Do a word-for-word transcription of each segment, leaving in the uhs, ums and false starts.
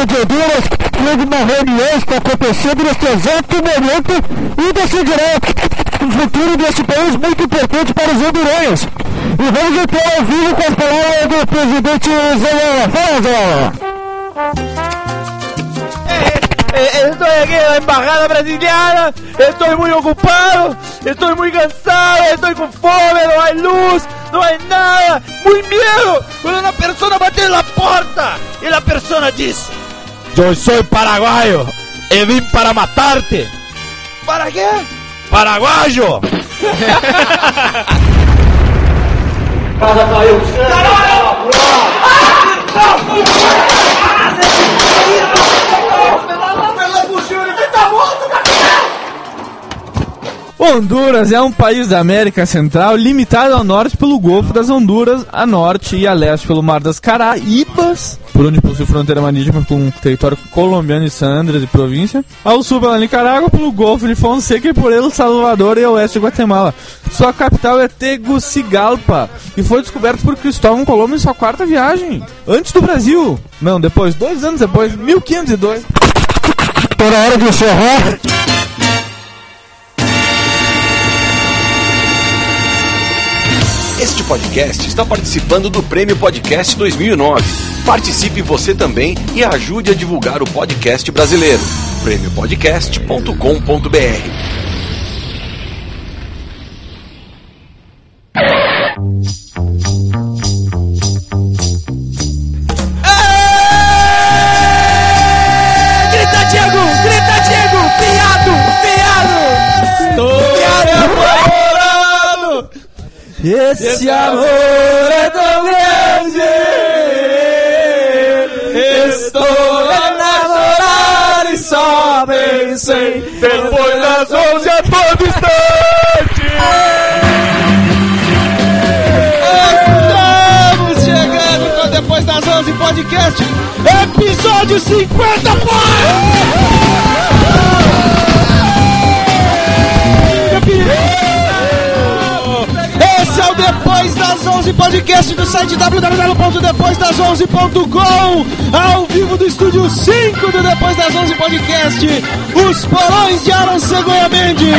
presidente de Honduras teve uma reunião que está acontecendo neste exato momento e decidirá o futuro deste país muito importante para os hondurenhos. E vamos então ao vivo com as palavras do presidente Zelala. Fala, Zelala! Estoy aquí en la embajada brasileña, estoy muy ocupado, estoy muy cansado, estoy con fome, no hay luz, no hay nada, muy miedo cuando una persona bate en la puerta y la persona dice: yo soy paraguayo y vine para matarte. ¿Para qué? Paraguayo. Honduras é um país da América Central limitado ao norte pelo Golfo das Honduras, a norte e a leste pelo Mar das Caraíbas, por onde possui fronteira marítima com o território colombiano de San Andrés e província, ao sul pela Nicarágua, pelo Golfo de Fonseca e por El Salvador e ao oeste de Guatemala. Sua capital é Tegucigalpa e foi descoberto por Cristóvão Colombo em sua quarta viagem, antes do Brasil. Não, depois, dois anos depois, mil quinhentos e dois. Por hora de encerrar. Este podcast está participando do Prêmio Podcast dois mil e nove. Participe você também e ajude a divulgar o podcast brasileiro. prêmio podcast ponto com ponto b r. Grita, Diego! Grita, Diego! Piado! Piado! Estou enamorado! Esse, Esse amor é tão grande, estou enamorado e só pensei, depois das onze a todo instante. Estamos chegando com Depois das onze Podcast, episódio cinquenta, Esse é o Depois das onze Podcast do site w w w ponto depois das onze ponto com, ao vivo do estúdio cinco do Depois das onze Podcast, os porões de Alan Cegonha Mendes.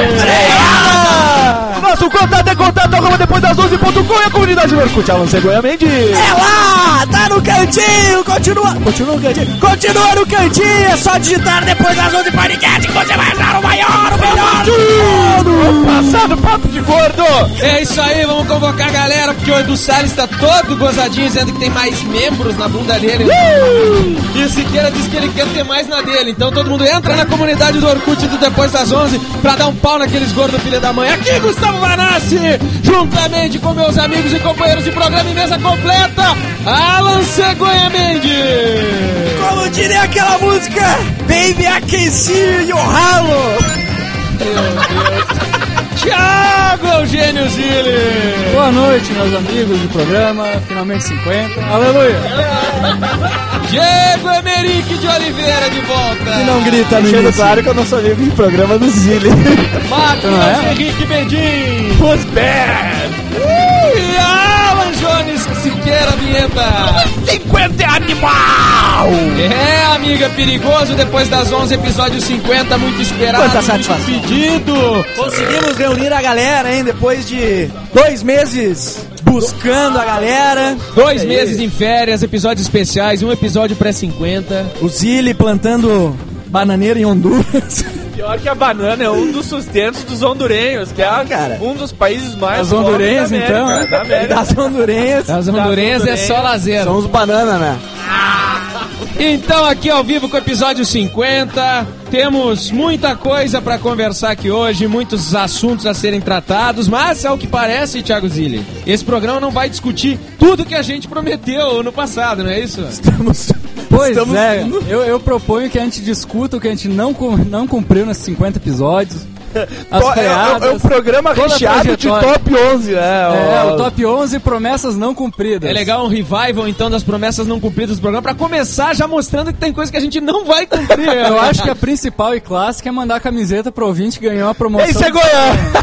Nosso contato é contato arroba depois das onze ponto com e a comunidade do Orkut Alan Cegonha Mendes. É lá, tá no cantinho, continua, continua no cantinho, continua no cantinho, é só digitar Depois das onze Podcast que você vai achar o maior, o melhor, o passado papo de gordo. É isso aí, vamos convocar a galera, porque o Edu Salles tá todo gozadinho, dizendo que tem mais membros na bunda dele. Uh! E o Siqueira diz que ele quer ter mais na dele. Então todo mundo entra na comunidade do Orkut do Depois das onze pra dar um pau naqueles gordos filha da mãe. Aqui, Gustavo Vanassi, juntamente com meus amigos e companheiros de programa e mesa completa, Alan Cegonha Mendes. Como diria aquela música, Baby, I can see your halo. Thiago Eugênio Zilli. Boa noite, meus amigos do programa, finalmente cinquenta, aleluia. Diego Emerick de Oliveira de volta. E não grita no início. Claro que eu não sou amigo de programa do Zilli. Matheus é? Henrique Bedin. Who's bad? Uh, e Alan Jones Siqueira Vinheta. cinquenta é animal. É, amiga, perigoso. Depois das onze, episódio cinquenta, muito esperado. Quanta satisfação. Pedido. Conseguimos reunir a galera, hein, depois de dois meses buscando a galera. Dois é meses isso. Em férias, episódios especiais, um episódio pré-cinquenta. O Zilli plantando bananeira em Honduras. Pior que a banana é um dos sustentos dos hondurenhos, que é ah, cara, um dos países mais das hondurenhas, da América, então, né? Da América. Das hondurenhas. Das hondurenhas é só lazer. São os bananas, né? Então, aqui ao vivo com o episódio cinquenta, temos muita coisa pra conversar aqui hoje, muitos assuntos a serem tratados, mas ao que parece, Thiago Zilli, esse programa não vai discutir tudo que a gente prometeu no passado, não é isso? Estamos... Pois Estamos... é, eu, eu proponho que a gente discuta o que a gente não, não cumpriu nesses cinquenta episódios. As freadas, é, é um programa recheado de top onze, né? É, o top onze promessas não cumpridas. É legal um revival, então, das promessas não cumpridas do programa, pra começar já mostrando que tem coisa que a gente não vai cumprir. Eu acho que a principal e clássica é mandar a camiseta pro ouvinte que ganhou a promoção. Ei, Cegonha!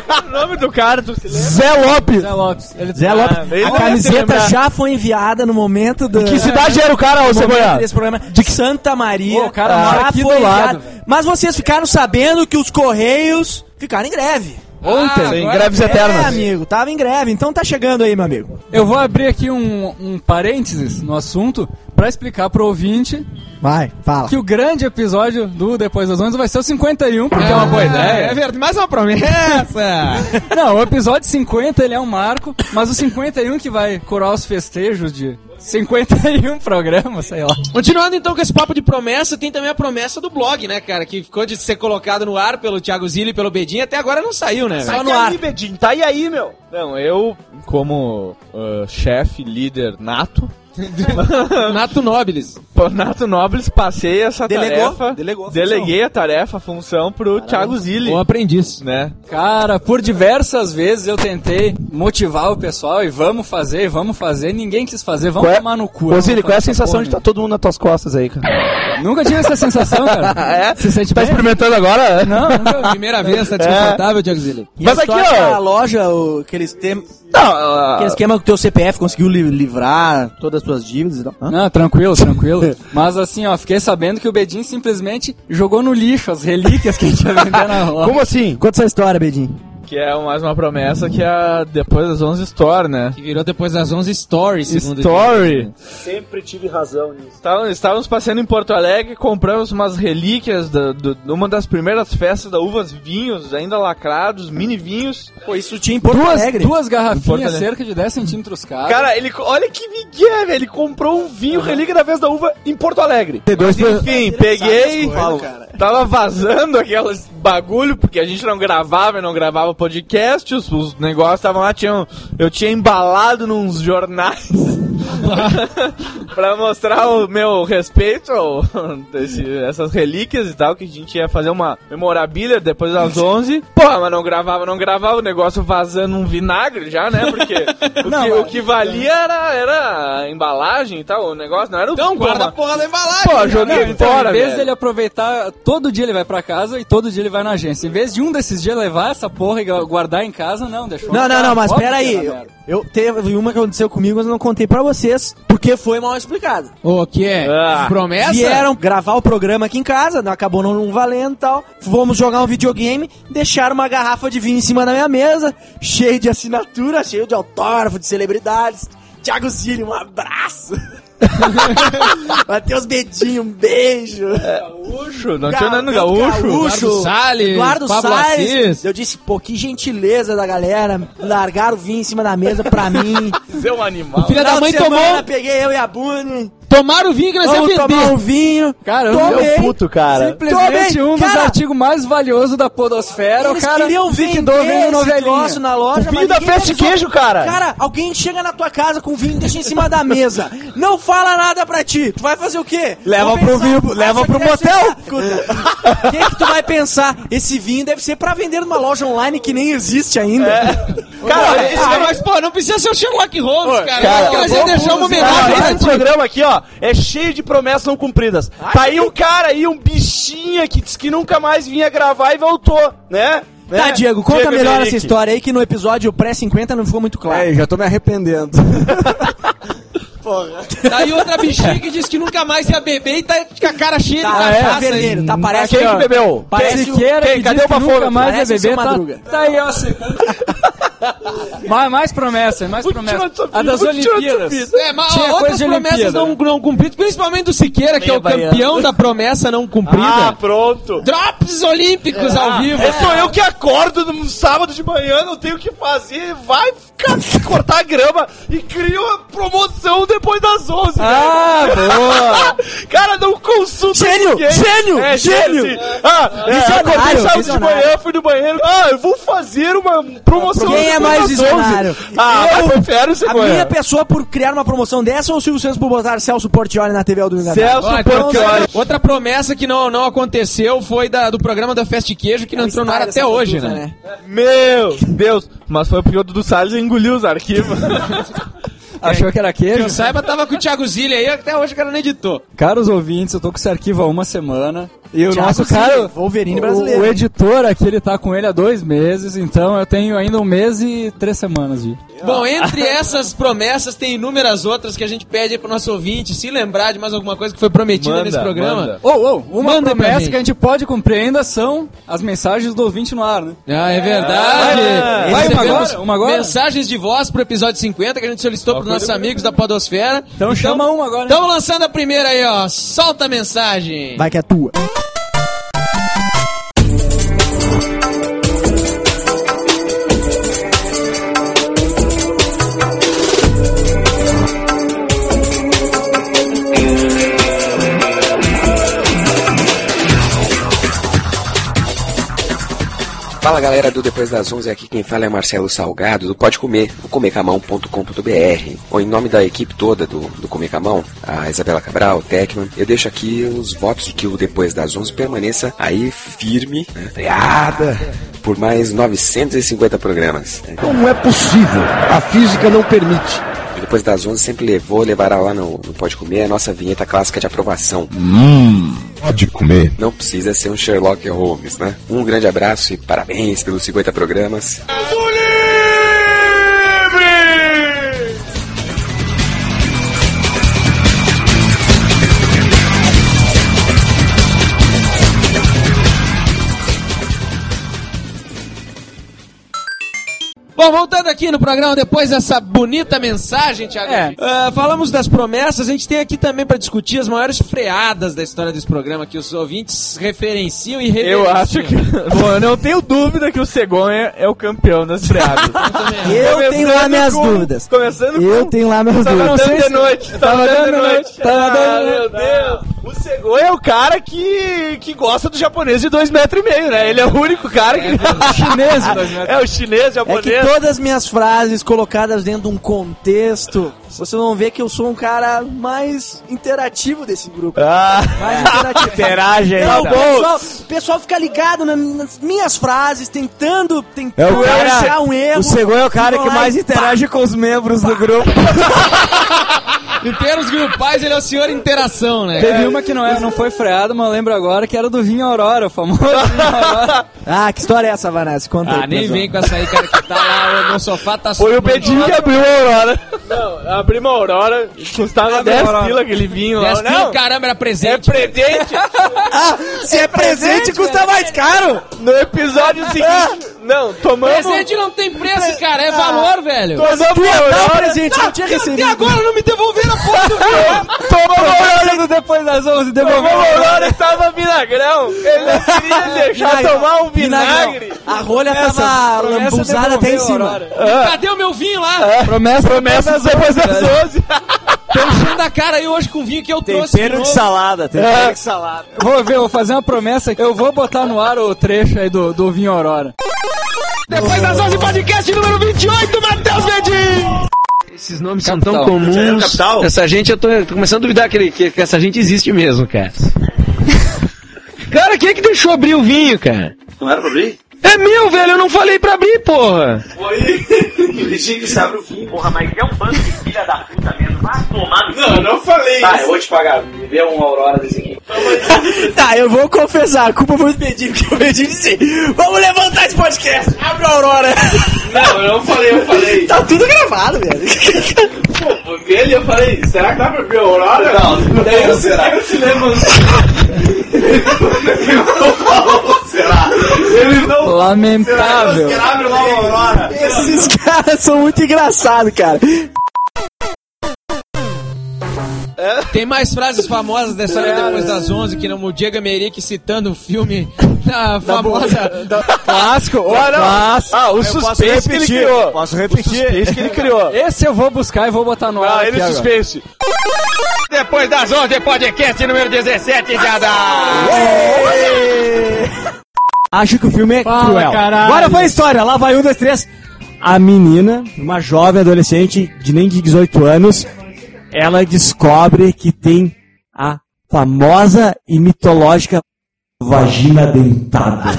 O nome do cara, tu se lembra? Zé Lopes. Zé Lopes. Ele... Zé Lopes. Ah, ele A não ia se camiseta lembrar. já foi enviada no momento do... Que cidade era o cara, ô no momento Cebolinha? desse programa de Santa Maria. Pô, o cara mora já aqui foi do lado, enviado. velho. Mas vocês ficaram sabendo que os Correios ficaram em greve. Ontem. Ah, Sim, agora- greves É, eternas. amigo, tava em greve. Então tá chegando aí, meu amigo. Eu vou abrir aqui um, um parênteses no assunto pra explicar pro ouvinte Vai, fala. que o grande episódio do Depois das onze vai ser o cinquenta e um, porque é uma boa É ideia. verdade, mais uma promessa. Não, o episódio cinquenta ele é um marco, mas o cinquenta e um que vai curar os festejos de cinquenta e um programas, sei lá. Continuando então com esse papo de promessa, tem também a promessa do blog, né, cara? Que ficou de ser colocado no ar pelo Thiago Zilli e pelo Bedinho, até agora não saiu, né? Só no ar. Bedinho, tá aí aí, meu. Não, eu, como uh, chefe, líder nato, Nato Nobilis. por Nato Nobles, passei essa Delegou? tarefa. Delegou a função. Deleguei a tarefa, a função pro Thiago Zilli. O aprendiz. Né? Cara, por diversas vezes eu tentei motivar o pessoal e vamos fazer, e vamos fazer. Ninguém quis fazer, vamos Qual é- tomar no cu. Ô, Zilli, Vamos qual é a fazer essa sensação de porra, estar todo mundo nas tuas costas aí, cara? né? Nunca tive essa sensação, cara. É? Se sente Tá bem? experimentando agora? Não, nunca. Primeira vez, tá desconfortável, Thiago Zilli? E Mas a aqui, história ó. da loja, o, aqueles tem... Não, ah, aquele esquema que o teu C P F conseguiu li- livrar todas as tuas dívidas e tal. Hã? Não, tranquilo, tranquilo. Mas assim, ó, fiquei sabendo que o Bedin simplesmente jogou no lixo as relíquias que a gente ia vender na rua. como assim? Conta essa história, Bedinho. Que é mais uma promessa que é a Depois das onze Store, né? Que virou depois das onze Stories, segundo Story. Sempre tive razão nisso. Estávamos, estávamos passeando em Porto Alegre, compramos umas relíquias da, do, de uma das primeiras festas da Uvas Vinhos, ainda lacrados, mini vinhos. Pô, isso tinha em Porto Duas, Alegre. duas Porto garrafinhas, Alegre. cerca de dez centímetros cada. Cara, ele, olha que migué, velho. Ele comprou um vinho relíquia da Festa da Uva em Porto Alegre. Mas, enfim, peguei, Fala, cara. tava vazando aqueles bagulho, porque a gente não gravava e não gravava podcast, os, os negócios estavam lá, tinham, eu tinha embalado nos jornais pra mostrar o meu respeito ao, desse, essas relíquias e tal, que a gente ia fazer uma memorabilia depois das onze. Porra, mas não gravava, não gravava, o negócio vazando um vinagre já, né? Porque o, Não, que, mas- o que valia era, era a embalagem e tal, o negócio, não era o Então guarda a como- porra da embalagem. Pô, cara. joguei Não, então, fora, em vez velho. dele aproveitar, todo dia ele vai pra casa e todo dia ele vai na agência. Em vez de um desses dias levar essa porra e gu- guardar em casa, não, deixou. Não, no não, carro. não, mas Óbvio pera que aí. era Eu, merda. eu teve uma que aconteceu comigo, mas eu não contei pra vocês, porque foi mal explicado. O que é? Ah. Promessa? Vieram gravar o programa aqui em casa, não- acabou não, não valendo e tal. Fomos jogar um videogame, deixaram uma garrafa de vinho em cima da minha mesa, cheio de assinatura, cheio de autógrafo, de celebridades. Thiago Zilli, um abraço. Matheus Bedinho, um beijo. Gaúcho, não tinha nada no Gaúcho, gaúcho. Eduardo Salles, Eduardo Pablo Salles. Assis. Eu disse, pô, que gentileza da galera. Largaram o vinho em cima da mesa pra mim. Você é um animal. Filha da Final mãe de semana, tomou. peguei eu e a Buni. Tomaram o vinho que nós Vamos ia tomar vender. um vinho. Cara, eu Tomei. eu Puto, cara. Simplesmente Tomei. um dos Cara, artigos mais valiosos da podosfera. Eles o cara queriam liquidou vender vendo esse novelinha. troço na loja, O vinho mas da ninguém festa de avisou. queijo, cara. Cara, alguém chega na tua casa com vinho e deixa em cima da mesa. Não fala nada pra ti. Tu vai fazer o quê? Leva Vou pro pensar, vinho- leva acha pro que deve ser motel. pra- Escuta. O que que tu vai pensar? Esse vinho deve ser pra vender numa loja online que nem existe ainda. Cara, esse ah, mas, pô, não precisa ser o Sherlock Holmes, cara. cara, Porque nós ia deixar uma Cara, homenagem pra esse ti. programa aqui, ó, é cheio de promessas não cumpridas. Tá aí um cara aí, um bichinha que disse que nunca mais vinha gravar e voltou, né? Tá, Né? Diego, conta Diego melhor Henrique. essa história aí que no episódio pré cinquenta não ficou muito claro. É, já tô me arrependendo. Daí outra bichinha que disse que nunca mais ia beber e tá com a cara cheia Tá, de é, cachaça. vermelho, tá, parece Quem ó, que bebeu? Parece Quem? o- Siqueira Quem? que Cadê diz o que nunca bafômetro? mais ia Parece o beber, seu tá, Madruga. tá aí, ó, secando. mais, mais promessa, mais promessa. tirando sua A das vida, vou tirando sua Olimpíadas. É, mas Tinha ó, coisa outras de promessas Olimpíada, não, né? não cumpridas, principalmente do Siqueira, que é o baiano. campeão da promessa não cumprida. Ah, pronto. Drops olímpicos ao vivo. É, sou eu que acordo no sábado de manhã, não tenho o que fazer, vai ficar, cortar grama e crio a promoção depois das onze. Ah, boa! Cara, não consulta Gênio, ninguém. gênio, é, gênio. sim. Ah, é, Visionário, acordei sábado de visionário. manhã, fui no banheiro. Ah, eu vou fazer uma promoção Quem é depois mais das visionário? onze. Ah, Eu- eu prefiro A Cegonha. minha pessoa por criar uma promoção dessa ou o Silvio Santos por botar Celso Portioli na T V ao domingo à tarde? Celso Ó, então, Portioli. outra promessa que não, não aconteceu foi da, do programa da Festa de Queijo, que não entrou no ar até hoje, né? Meu Deus. Mas foi porque o Dudu Salles engoliu os arquivos. Achou que era Que queijo? eu saiba, tava com o Thiago Zilli aí, até hoje o cara não editou. Caros ouvintes, eu tô com esse arquivo há uma semana. E o Thiago nosso Zilli, cara, Wolverine o, brasileiro. o editor aqui, ele tá com ele há dois meses, então eu tenho ainda um mês e três semanas de... Bom, entre essas promessas tem inúmeras outras que a gente pede aí pro nosso ouvinte se lembrar de mais alguma coisa que foi prometida Manda, nesse programa. manda. Ô, ô, uma Manda pra promessa gente. que a gente pode cumprir ainda são as mensagens do ouvinte no ar, né? Ah, é verdade. Vai, vai, uma Recebemos agora, uma agora. mensagens de voz pro episódio cinquenta que a gente solicitou pros nossos amigos da Podosfera. Então chama uma agora. Estamos lançando a primeira aí, ó. Solta a mensagem. Vai que é tua. Fala galera do Depois das onze, aqui quem fala é Marcelo Salgado do Pode Comer, do comer camão ponto com ponto b r. Bom, em nome da equipe toda do, do Comer Camão, a Isabela Cabral, o Tecman, eu deixo aqui os votos de que o Depois das onze permaneça aí firme, né, freada, por mais novecentos e cinquenta programas. Né. Como é possível? A física não permite. E Depois das onze sempre levou, levará lá no, no Pode Comer a nossa vinheta clássica de aprovação. Hum, pode comer. Não precisa ser um Sherlock Holmes, né? Um grande abraço e parabéns pelos cinquenta programas. Bom, voltando aqui no programa, depois dessa bonita mensagem, Thiago, É. ah, falamos das promessas, a gente tem aqui também para discutir as maiores freadas da história desse programa, que os ouvintes referenciam e reverenciam. Eu acho que... Bom, eu não tenho dúvida que o Cegonha é o campeão das freadas. Eu tenho lá minhas com- dúvidas. Começando Eu com... tenho lá minhas Tava dúvidas. dando de noite. Tava dando de noite. Tava Ah, dando de meu Deus. O Cegonha é o cara que, que gosta do japonês de dois metros e meio, né? Ele é o único cara que... Chinês de dois metros. É o chinês, É japonês. que todas as minhas frases colocadas dentro de um contexto, você vão ver que eu sou um cara mais interativo desse grupo. Ah, Mais interativo. interage aí. Não, o tá. pessoal, o pessoal fica ligado na- nas minhas frases, tentando, tentando achar um erro. O Segundo é o cara e vão que lá mais e interage com os membros do grupo. Em termos grupais, ele é o senhor interação, né? Teve uma que não, é, não foi freada, mas eu lembro agora que era do Vinho Aurora, o famoso Vinho Aurora. Ah, que história é essa, Vanessa? Conta aí, Ah, nem pessoal. vem com essa aí, cara, que tá lá no sofá, tá Foi o Bedinho que abriu a Aurora. Não, abrimos a Aurora, custava Abriu a dez Aurora. pila aquele vinho lá. dez Não, quilos, caramba, era é presente. presente. Ah, se é presente, custa mais caro. No episódio seguinte, não, tomamos... Presente não tem preço, cara, é valor, velho. Tomamos Tu ia a dar o Aurora. presente, eu não tinha Até recebido. agora não me devolveram a porra do vinho. Tomamos a Aurora. do Depois das onze, Tomamos devolveu. a Aurora e tava vinagrão. Ele não queria deixar Vinagre. tomar um vinagre. A rolha Promessa- tava promessa lambuzada até em devolveu a cima. Aurora. Cadê o meu vinho lá? Promessa, Promessas depois das onze. Tô enchendo a cara aí hoje com o vinho que eu trouxe. de Tempero de novo. salada, tempero de salada. Vou ver, vou fazer uma promessa. Eu vou botar no ar o trecho aí do, do Vinho Aurora. Depois das onze, podcast número vinte e oito, Matheus Medin. Esses nomes Capital. são tão comuns. Capital? Essa gente, eu tô, tô começando a duvidar que, ele- que, que essa gente existe mesmo, cara. Cara, quem é que deixou abrir o vinho, cara? Não era pra abrir? É meu, velho, eu não falei pra abrir, porra. Foi. Dirigindo que você abre o fim. Porra, mas é um bando de filha da puta mesmo. Vai tomar no Não, eu não falei Tá, isso. eu vou te pagar. Me vê uma Aurora desse aqui. Tá, eu vou confessar, a culpa foi do Bedinho, porque o Bedinho disse, vamos levantar esse podcast, abre a Aurora. Não, eu não falei, eu falei. Tá tudo gravado, velho. Pô, foi ele, eu falei, será que dá pra abrir a Aurora? Não, não tem, será? Ele se levantou. Será? Ele não... Lamentável. Será que abre lá uma Aurora? Esses caras são muito engraçados, cara. Tem mais frases famosas dessa hora depois das onze, que não o Diego Merick citando o filme da famosa... Clássico, ô, Ah, não. clássico. Ah, o Eu posso suspense que ele repetir, criou. posso O repetir. suspense que ele criou. Esse eu vou buscar e vou botar no ar Ah, aqui ele agora. suspense. Depois das onze, podcast número dezessete, já dá. Acho que o filme é Fala, cruel. caralho. Agora foi a história, lá vai um, dois, três. A menina, uma jovem adolescente de nem de dezoito anos, ela descobre que tem a famosa e mitológica vagina dentada.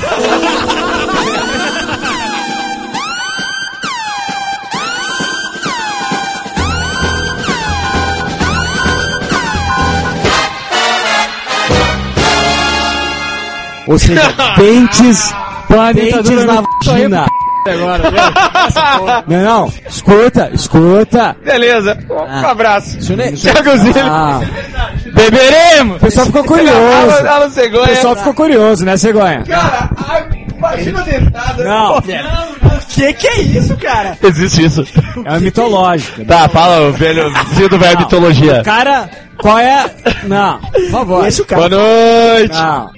Ou seja, dentes, dentes na vagina. Agora, não, não, escuta, escuta. Beleza, um Ah. abraço. Thiago Zilli. Ah, Beberemos! o pessoal ficou curioso. Alan, Alan O Cegonha. pessoal ficou curioso, né, Cegonha? Cara, ai, imagina a dentada. Não. Que que é isso, cara? Existe isso. É uma mitológica. Tá, fala o velho fio do velho mitologia. Cara, qual é? Não, por favor. Esse o cara. Boa noite. Não.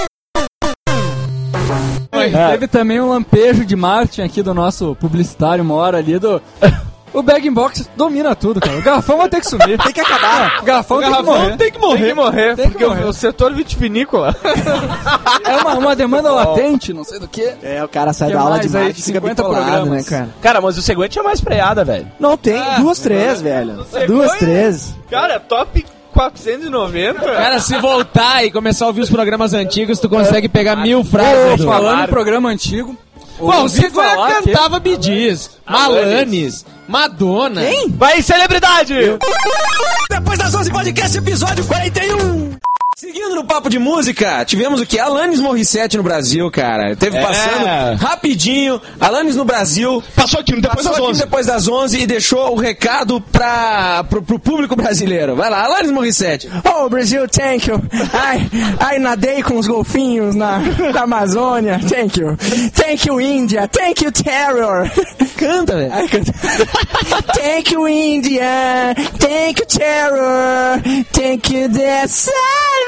Teve também um lampejo de marketing aqui do nosso publicitário, uma hora ali do... O Bag Box domina tudo, cara. O garrafão vai ter que sumir. Tem que acabar. O garrafão, O tem, garrafão que morrer. tem que morrer. Tem que morrer, Tem que porque morrer. O, o setor vitivinícola... É uma, uma demanda latente, não sei do que. É, o cara sai Que da aula mais de aí? marketing e fica cinquenta bitolado, programas. né, cara? Cara, mas o Cegonha tinha mais freada, velho. Não, tem duas, três, velho. Duas, três. Cara, top quatrocentos e noventa. Cara, se voltar e começar a ouvir os programas antigos, tu consegue pegar mil frases. Pô, falando em programa antigo... Pô, o ouvi Cegonha falar que- cantava Bee Gees, Alanis, Madonna. Quem? Vai, celebridade! Depois das onze podcast, episódio quarenta e um. Seguindo no papo de música, tivemos o que? Alanis Morissette no Brasil, cara. Teve É. passando rapidinho, Alanis no Brasil. Passou aqui depois Passou das aqui onze. depois das onze e deixou o recado pra, pro, pro público brasileiro. Vai lá, Alanis Morissette. Oh, Brasil, thank you. Ai, ai, nadei com os golfinhos na, na Amazônia. Thank you. Thank you, India. Thank you, terror. Canta, velho. Ai, canta. Thank you, India. Thank you, terror. Thank you, the service.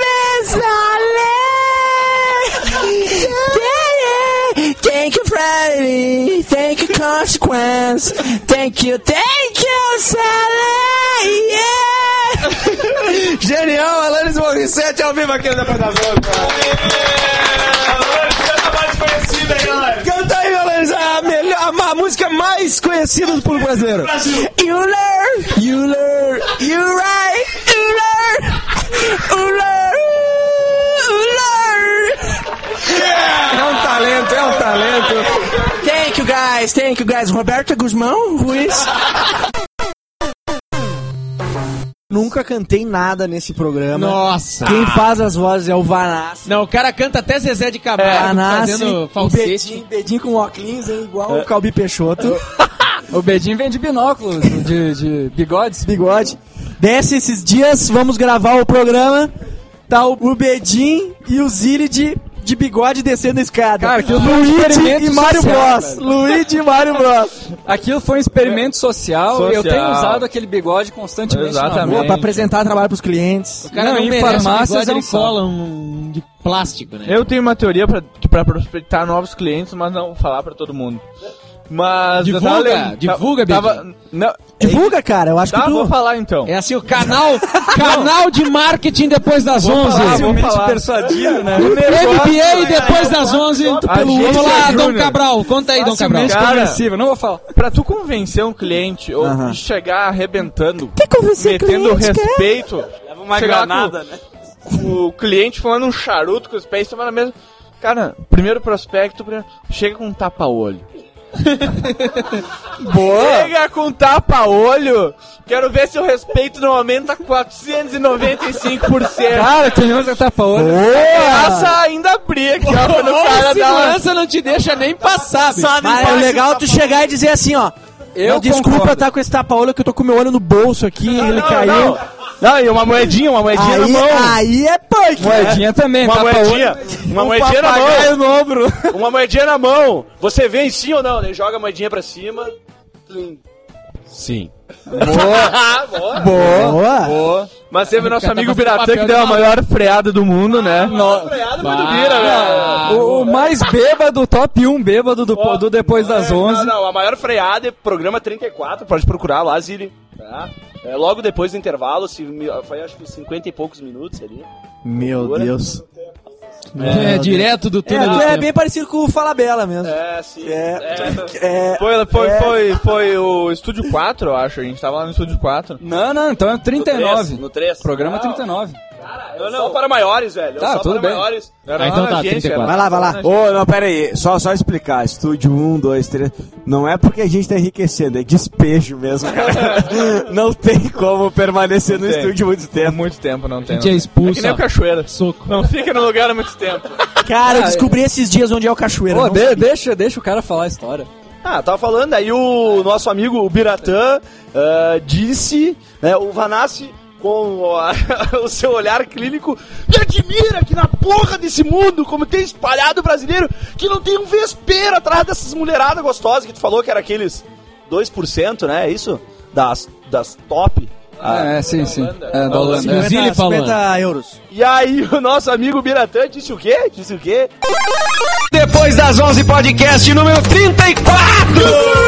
Thank you, Friday. Thank you, consequence. Thank you, thank you, Sally. Yeah. Genial, Alanis Morissette ao vivo aqui no Depois das onze. Canta aí, Alanis, a, melhor, a, a música mais conhecida do público brasileiro. You learn, you learn, you write, you learn, you learn, you learn. É um talento, é um talento. Thank you, guys, thank you, guys. Roberto Guzmão, Ruiz. Nunca cantei nada nesse programa. Nossa. Quem faz as vozes é o Vanassi. Não, o cara canta até Zezé de Camargo, Vanassi, fazendo o falsete. Bedinho, Bedinho com óculos, hein, igual o Calbi Peixoto. O Bedinho vem de binóculos, de, de bigodes. Bigode. Desce esses dias, vamos gravar o programa. Tá o, o Bedinho e o Zilli de, de bigode descendo a escada. Cara, aquilo foi um Luigi experimento e Mario social, Bros. velho. Luigi e Mario Bros. Aquilo foi um experimento social, Social. e eu tenho usado aquele bigode constantemente na Exatamente. rua. Pra apresentar trabalho pros clientes. O cara Não, não em merece farmácias um bigode, é um ele saco. cola um de plástico, né? Eu tenho uma teoria pra, que pra prospectar novos clientes, mas não vou falar pra todo mundo. Mas... eu Divulga, tava lem- divulga, tava, não, Divulga, cara, eu acho Tá, que tu... vou falar então. É assim, o canal, canal de marketing depois das Vou onze. falar, vou falar. persuadido, né? O negócio M B A é- depois das onze. A Pelo gente Vamos lá, é Dom Júnior. Cabral. Conta aí, Dom Cabral. Facilmente Cara, conversível, não vou falar. Pra tu convencer um cliente ou Aham. chegar arrebentando, Quer convencer metendo cliente, quer? respeito, uma chegar granada, com, né? O cliente falando um charuto com os pés, tomando na mesa. Cara, primeiro prospecto, primeiro, chega com um tapa-olho. Boa! Chega com tapa-olho. Quero ver se o respeito não aumenta quatrocentos e noventa e cinco por cento. Cara, tem uns que tapa olho. Essa ainda briga, ó, quando o cara dá uma... segurança não te deixa nem passar, bicho. Mas é legal tu chegar e dizer assim, ó. Eu Não, desculpa concordo. tá com esse tapa-olho que eu tô com meu olho no bolso aqui, ele Não, caiu. Não. não, e uma moedinha, uma moedinha na Aí, mão. aí é punk, né? Moedinha também, Uma tapa moedinha, olho. uma Um moedinha na papagaio mão. Uma moedinha na mão. Você vem sim ou não? Ele joga a moedinha pra cima. Tlim. Sim. Boa. Boa. Boa. Boa. Mas teve o nosso Cara, amigo tá fazendo Biratã que papel deu a de maior freada do mundo, né? Freada, mas não vira, velho. O, o mais bêbado, top um bêbado do, do Depois das onze. Não, não, a maior freada é programa trinta e quatro, pode procurar lá, Zili. Tá? É logo depois do intervalo, se, foi acho que cinquenta e poucos minutos ali. Meu Deus. É, direto do É, túnel do tu é tempo. bem parecido com o Falabella mesmo. É, sim. É. É. É, Foi, foi, é. foi, foi o Estúdio quatro, eu acho. A gente tava lá no Estúdio quatro. Não, não, então é trinta e nove. No três. Programa trinta e nove. Não, não. Só para maiores, velho. Tá, só tudo para bem. maiores. Ah, então tá, trinta e quatro. Vai lá, vai lá. Ô, não, pera aí, só, só explicar, estúdio um, dois, três, não é porque a gente tá enriquecendo, é despejo mesmo, cara. Não tem como permanecer no tem. estúdio muito Tem tempo. muito tempo, não tem. A gente é não. expulso, É que nem ó. o cachoeira. Soco. Não fica no lugar há muito tempo. Cara, eu descobri esses dias onde é o cachoeiro. Pô, não de- sabia. deixa, deixa o cara falar a história. Ah, tava falando, aí o nosso amigo o Biratã ah, disse, né, o Vanassi, com a- o seu olhar clínico, me admira que na porra desse mundo, como tem espalhado brasileiro, que não tem um vespeiro atrás dessas mulheradas gostosas que tu falou que era aqueles dois por cento, né, é isso? Das, das top. Ah, é, sim, sim. É, da Holanda. cinquenta, É. Zilli falou. cinquenta euros. E aí o nosso amigo Biratã disse o quê? Disse o quê? Depois das onze, podcast número trinta e quatro!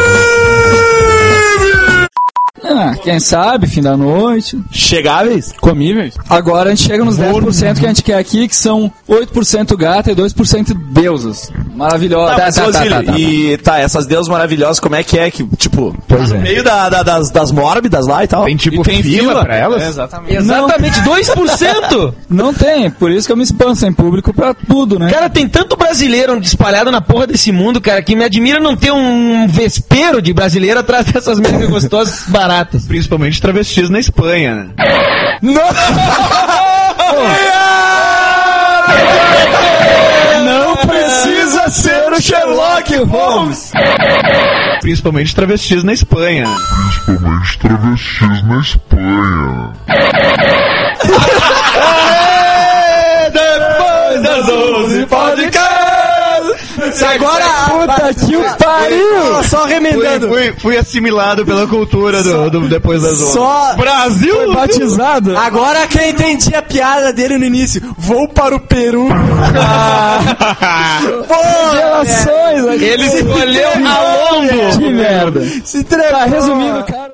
Ah, quem sabe, fim da noite. Chegáveis? Comíveis. Agora a gente chega nos dez por cento que a gente quer aqui, que são oito por cento gata e dois por cento deusas. Maravilhosa. Tá, tá, tá, tá, tá. E tá, essas deusas maravilhosas, como é que é que, tipo, Pois tá no é. meio da, da- das, das mórbidas lá e tal? Tem tipo E tem fila pra elas? É, exatamente. Exatamente, dois por cento! Não tem, por isso que eu me espanço em público pra tudo, né? Cara, tem tanto brasileiro espalhado na porra desse mundo, cara, que me admira não ter um vespeiro de brasileiro atrás dessas mega gostosas baratas. Principalmente travestis na Espanha, né? Não precisa ser o Sherlock Holmes. Principalmente travestis na Espanha. Principalmente travestis na Espanha. Depois das onze podcast! Agora, Puta que o pariu! só remendando. Fui, fui assimilado pela cultura do, do depois das onze. Só Brasil foi batizado. agora que eu entendi a piada dele no início. Vou para o Peru. Relações aqui. Ele escolheu a longo! Que merda. Se trepou. Tá, resumindo, cara.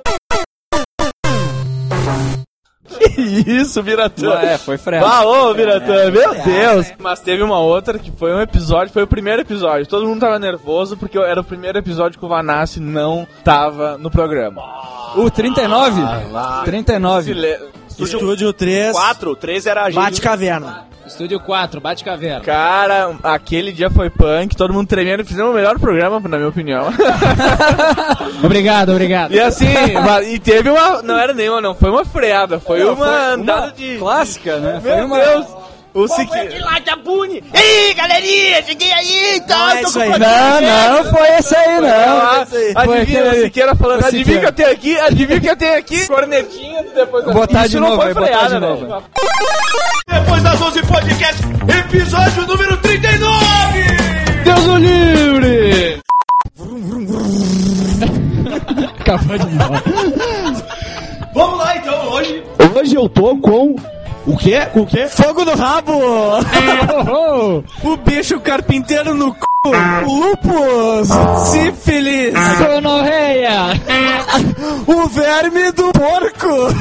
Que isso, Biratã? É, foi freado. Ah, ô, Biratã, meu Deus! Mas teve uma outra que foi um episódio, foi o primeiro episódio. Todo mundo tava nervoso porque era o primeiro episódio que o Vanassi não tava no programa. O trinta e nove? trinta e nove. Estúdio três. quatro, três era a gente. Bate caverna. Estúdio quatro, bate caverna. Cara, aquele dia foi punk, todo mundo tremendo, fizemos o melhor programa, na minha opinião. Obrigado, obrigado. E assim, e teve uma, não era nenhuma não, foi uma freada, foi uma andada de... Clássica, né? Meu Foi uma... Deus! O Siqueira... Ei, galerinha, cheguei aí, então, Não é isso aí. Não, não foi esse aí, não. Ah, Foi adivinha, aquele- o Siqueira falando, o adivinha Siqueira. que eu tenho aqui, adivinha que eu tenho aqui, cornetinha, depois... Vou botar Isso de não novo, foi vou botar freada, de novo. velho. Depois das onze podcast, episódio número trinta e nove! Deus o livre! Acabou de embora. Vamos lá, então, hoje... Hoje eu tô com... O quê? Com o quê? Fogo no rabo. O bicho carpinteiro no c... Lupus. Sífilis. Gonorreia. O verme do porco.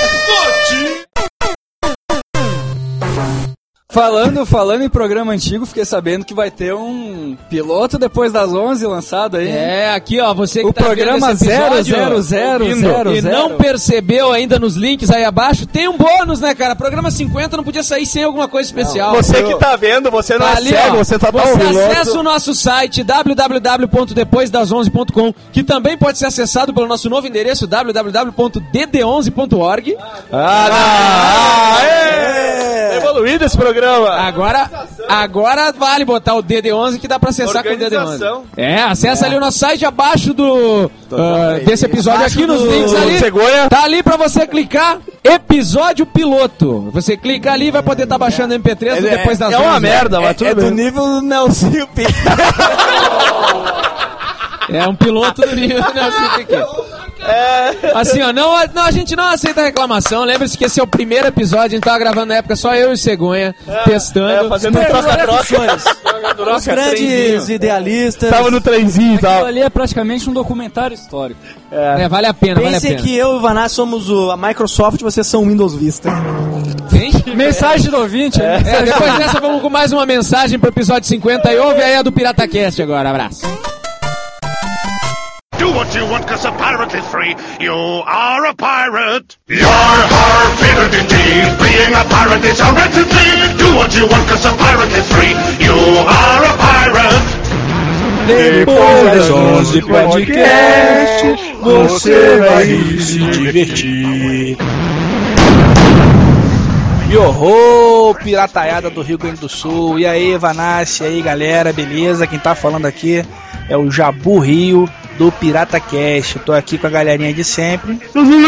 Falando, falando em programa antigo, fiquei sabendo que vai ter um piloto depois das onze lançado aí. É, aqui ó, você que O tá programa vendo esse zero episódio, zero zero ouvindo, zero e zero. não percebeu ainda nos links aí abaixo, tem um bônus, né, cara? Programa cinquenta não podia sair sem alguma coisa especial. Você que tá vendo, você não Tá é ali, cego, ó. você tá Você ouvindo. acessa o nosso site w w w ponto depois das onze ponto com, que também pode ser acessado pelo nosso novo endereço w w w ponto d d onze ponto org. Ah, ah, é. Evoluído esse programa. Agora, agora vale botar o D D onze que dá pra acessar com o D D onze. Organização. É, acessa ali o nosso site abaixo do ah, desse episódio Abaixo aqui nos do links ali. Cegonha. Tá ali pra você clicar episódio piloto. Você clica ali e vai poder estar baixando M P três do depois das É uma onze. merda, mas tudo É do bem. nível do Nelsinho Piquet. É um piloto do nível do Nelson Piquet. Assim, ó, não, não, a gente não aceita reclamação. Lembre-se que esse é o primeiro episódio, a gente tava gravando na época só eu e o Cegonha, testando. é, fazendo um troca-troca. Os grandes idealistas. Tava no trenzinho e Aquilo tal. ali é praticamente um documentário histórico. É, vale a pena, vale a Pensem pena. que eu e o Vanassi somos o, a Microsoft e vocês são o Windows Vista. Mensagem do ouvinte. né? É, depois dessa vamos com mais uma mensagem pro episódio cinquenta e ouve aí a do PirataCast agora, abraço. Do what you want, cause a pirate is free. You are a pirate. You're har, fiddle indeed. Being a pirate is a right to see. Do what you want, cause a pirate is free. You are a pirate. Depois das onze podcast, você vai se divertir. Yoho, pirataiada do Rio Grande do Sul. E aí, Vanassi, e aí, galera, beleza? Quem tá falando aqui é o Jabu Rio do Pirata Cast. Tô aqui com a galerinha de sempre.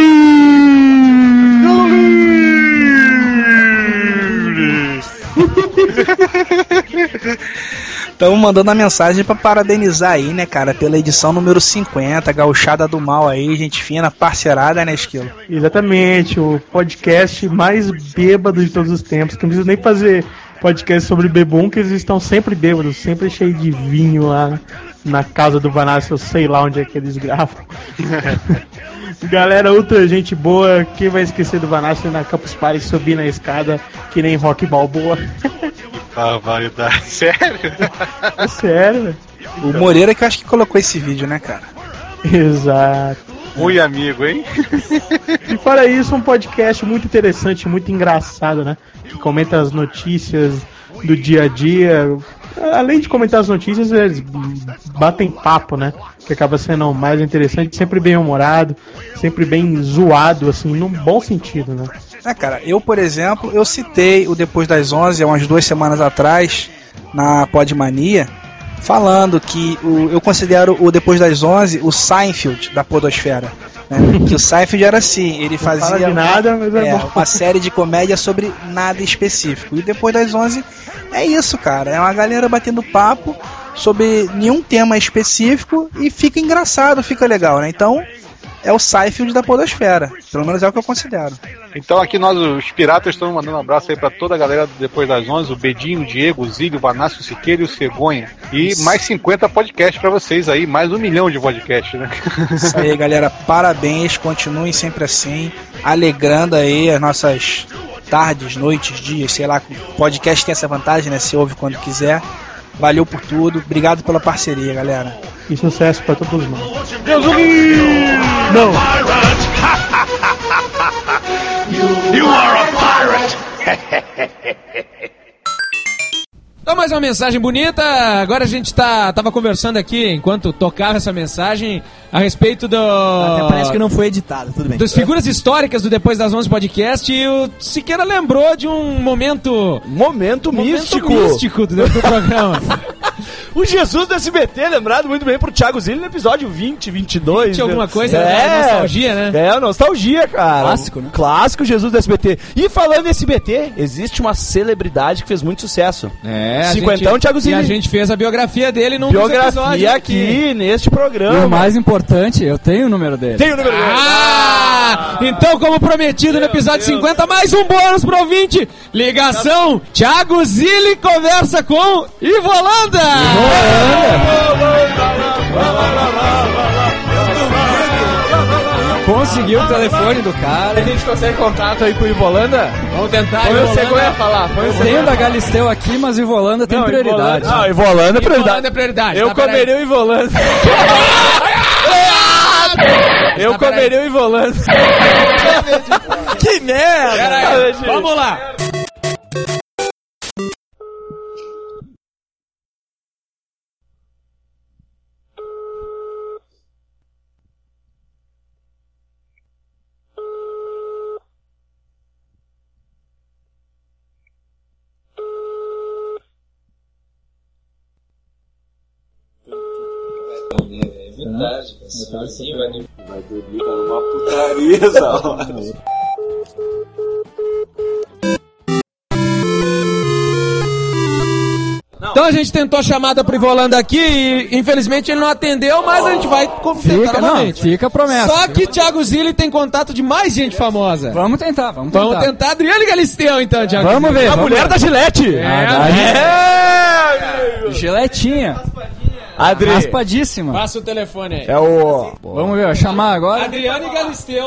Estamos mandando a mensagem pra parabenizar aí, né, cara, pela edição número cinquenta, Gauchada do Mal aí, gente fina, parceirada, né, Esquilo? Exatamente, o podcast mais bêbado de todos os tempos, que não precisa nem fazer podcast sobre bebum, que eles estão sempre bêbados, sempre cheio de vinho lá na casa do Vanassi, eu sei lá onde é que eles gravam. Galera, outra gente boa, quem vai esquecer do Vanassi na Campus Party subir na escada que nem Rock Balboa. Ah, variedade. Sério? É sério, velho. O Moreira que eu acho que colocou esse vídeo, né, cara? Exato. Oi, amigo, hein? E fora isso, um podcast muito interessante, muito engraçado, né? Que comenta as notícias do dia a dia. Além de comentar as notícias, eles batem papo, né? Que acaba sendo mais interessante, sempre bem humorado, sempre bem zoado, assim, num bom sentido, né? É, cara, eu, por exemplo, eu citei o Depois das onze, há umas duas semanas atrás, na Podmania, falando que o, eu considero o Depois das onze o Seinfeld da podosfera. Né? Que o Seinfeld era assim, ele fazia fala de nada, mas é é, bom. uma série de comédia sobre nada específico. E Depois das onze é isso, cara, é uma galera batendo papo sobre nenhum tema específico e fica engraçado, fica legal, né? Então, é o Seinfeld da podosfera, pelo menos é o que eu considero. Então aqui nós, os piratas, estamos mandando um abraço aí pra toda a galera do Depois das onze, o Bedinho, o Diego, o Zílio, o Vanassi, o Siqueira e o Cegonha. E isso. Mais cinquenta podcasts pra vocês aí, mais um milhão de podcasts, né? Isso aí, galera, parabéns, continuem sempre assim, alegrando aí as nossas tardes, noites, dias, sei lá, o podcast tem essa vantagem, né? Se ouve quando quiser. Valeu por tudo, obrigado pela parceria, galera. E sucesso pra todos nós. Não! You are a pirate! Então, mais uma mensagem bonita. Agora a gente tá, tava conversando aqui, enquanto tocava essa mensagem, a respeito do... Até parece que não foi editado, tudo bem. Das figuras históricas do Depois das onze podcast, e o Siqueira lembrou de um momento... Momento, momento místico. místico do, do programa. O Jesus do S B T, lembrado muito bem pro Thiago Zilli no episódio vinte, vinte e dois. Tinha alguma coisa, é, né? Nostalgia, né? É, nostalgia, cara. Clássico, né? Clássico Jesus do S B T. E falando em S B T, existe uma celebridade que fez muito sucesso. É, Cinquentão, gente, Thiago Zilli. E a gente fez a biografia dele num Biografia aqui, aqui, neste programa. E o mais importante, eu tenho o número dele. Tem o número dele. Ah! Então, como prometido no episódio cinquenta, mais um bônus pro ouvinte. Ligação, Thiago Zilli conversa com Ivo Holanda. Conseguiu o telefone do cara. A gente consegue contato aí com o Ivo Holanda? Vamos tentar. Põe o Cegonha falar. Tem o da Galisteu aqui, mas o Ivo Holanda tem não, prioridade. Ah, Ivo Holanda é prioridade. Holanda é prioridade. Eu tá, comeria o Ivo Holanda. Eu comeria o Ivo Holanda. Que merda! Pera aí, vamos lá. Vai dormir numa putaria essa hora. Então a gente tentou a chamada pro Ivo Holanda aqui e infelizmente ele não atendeu, mas a gente vai tentar Fica, novamente. não, fica a promessa. Só que Thiago Zilli tem contato de mais gente famosa. Vamos tentar, vamos tentar. Vamos tentar. Adriane Galisteu, então, Thiago Vamos Zilli. ver. A vamos mulher ver. da Gillette. É, É, Giletinha. Adri. Raspadíssima. Passa o telefone aí. É o... Vamos ver, chamar agora. Adriane Galisteu.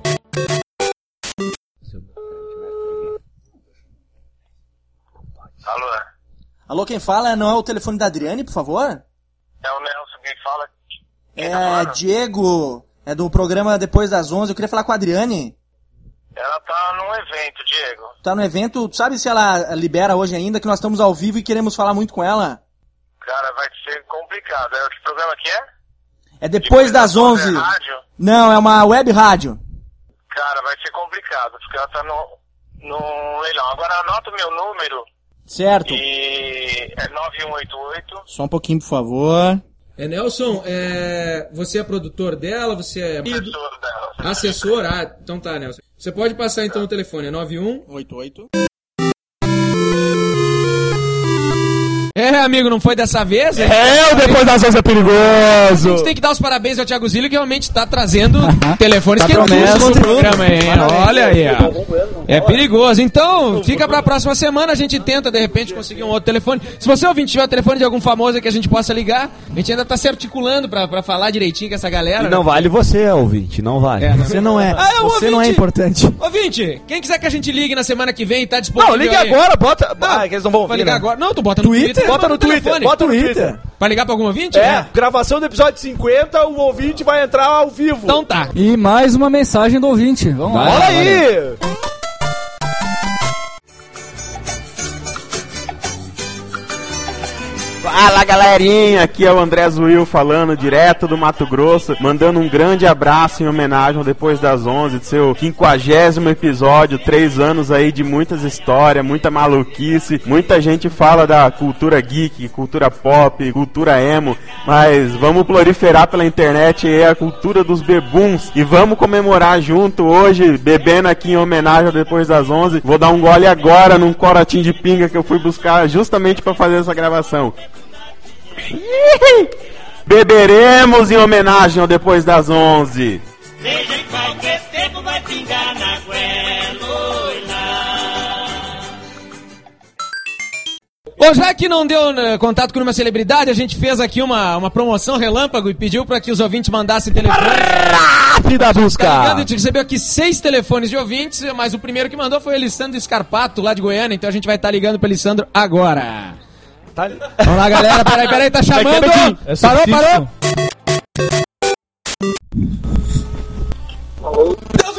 Alô? Alô, quem fala não é o telefone da Adriane, por favor? É o Nelson, quem fala? Quem É tá falando? Diego, é do programa Depois das onze. Eu queria falar com a Adriane. Ela tá num evento, Diego. Tá no evento, tu sabe se ela libera hoje ainda, que nós estamos ao vivo e queremos falar muito com ela? Cara, vai ser complicado. É, que programa que é? É Depois das onze. É rádio? Não, é uma web rádio. Cara, vai ser complicado, porque ela tá no, no leilão. Agora anota o meu número. Certo. E é nove um oito oito. Só um pouquinho, por favor. É, Nelson, é... você é produtor dela, você é... Assessor dela. Assessor? Ah, então tá, Nelson. Você pode passar então o telefone, é nove um oito oito. É, amigo, não foi dessa vez? É, o Depois das onze é perigoso. A gente tem que dar os parabéns ao Thiago Zilli, que realmente tá trazendo telefones Tá quentinhos promessa, no tudo. programa, hein? Olha aí, ó. É perigoso. Então, fica pra próxima semana, a gente tenta, de repente, conseguir um outro telefone. Se você ouvinte tiver o telefone de algum famoso que a gente possa ligar, a gente ainda tá se articulando pra, pra falar direitinho com essa galera. E não né? vale você, ouvinte, não vale. É, Você não é. Ah, é o Você ouvinte. não é importante. Ouvinte, quem quiser que a gente ligue na semana que vem, tá disponível. Não, ligue aí. agora, bota. Não, ah, que eles não vão vai ouvir, ligar né? agora. Não, tu bota no Twitter? Twitter. Bota no Twitter, telefone. bota no Twitter. Twitter. Vai ligar pra algum ouvinte? É, gravação do episódio cinquenta, o ouvinte vai entrar ao vivo. Então tá. E mais uma mensagem do ouvinte. Vamos lá. Olha aí! Fala galerinha, aqui é o André Zuil falando direto do Mato Grosso, mandando um grande abraço em homenagem ao Depois das onze, de seu quinquagésimo episódio, três anos aí de muitas histórias, muita maluquice, muita gente fala da cultura geek, cultura pop, cultura emo, mas vamos proliferar pela internet aí a cultura dos bebuns e vamos comemorar junto hoje, bebendo aqui em homenagem ao Depois das onze, vou dar um gole agora num corotinho de pinga que eu fui buscar justamente para fazer essa gravação. Beberemos em homenagem ao Depois das onze. Seja em qualquer tempo vai pingar na Bom, já que não deu né, contato com uma celebridade, a gente fez aqui uma, uma promoção relâmpago e pediu para que os ouvintes mandassem telefones. Rápida busca! Tá ligado? A gente recebeu aqui seis telefones de ouvintes, mas o primeiro que mandou foi o Alessandro Scarpato, lá de Goiânia, então a gente vai estar tá ligando pro Alessandro agora. Tá... Vamos lá, galera, peraí, peraí, tá chamando! É Parou, parou! Deus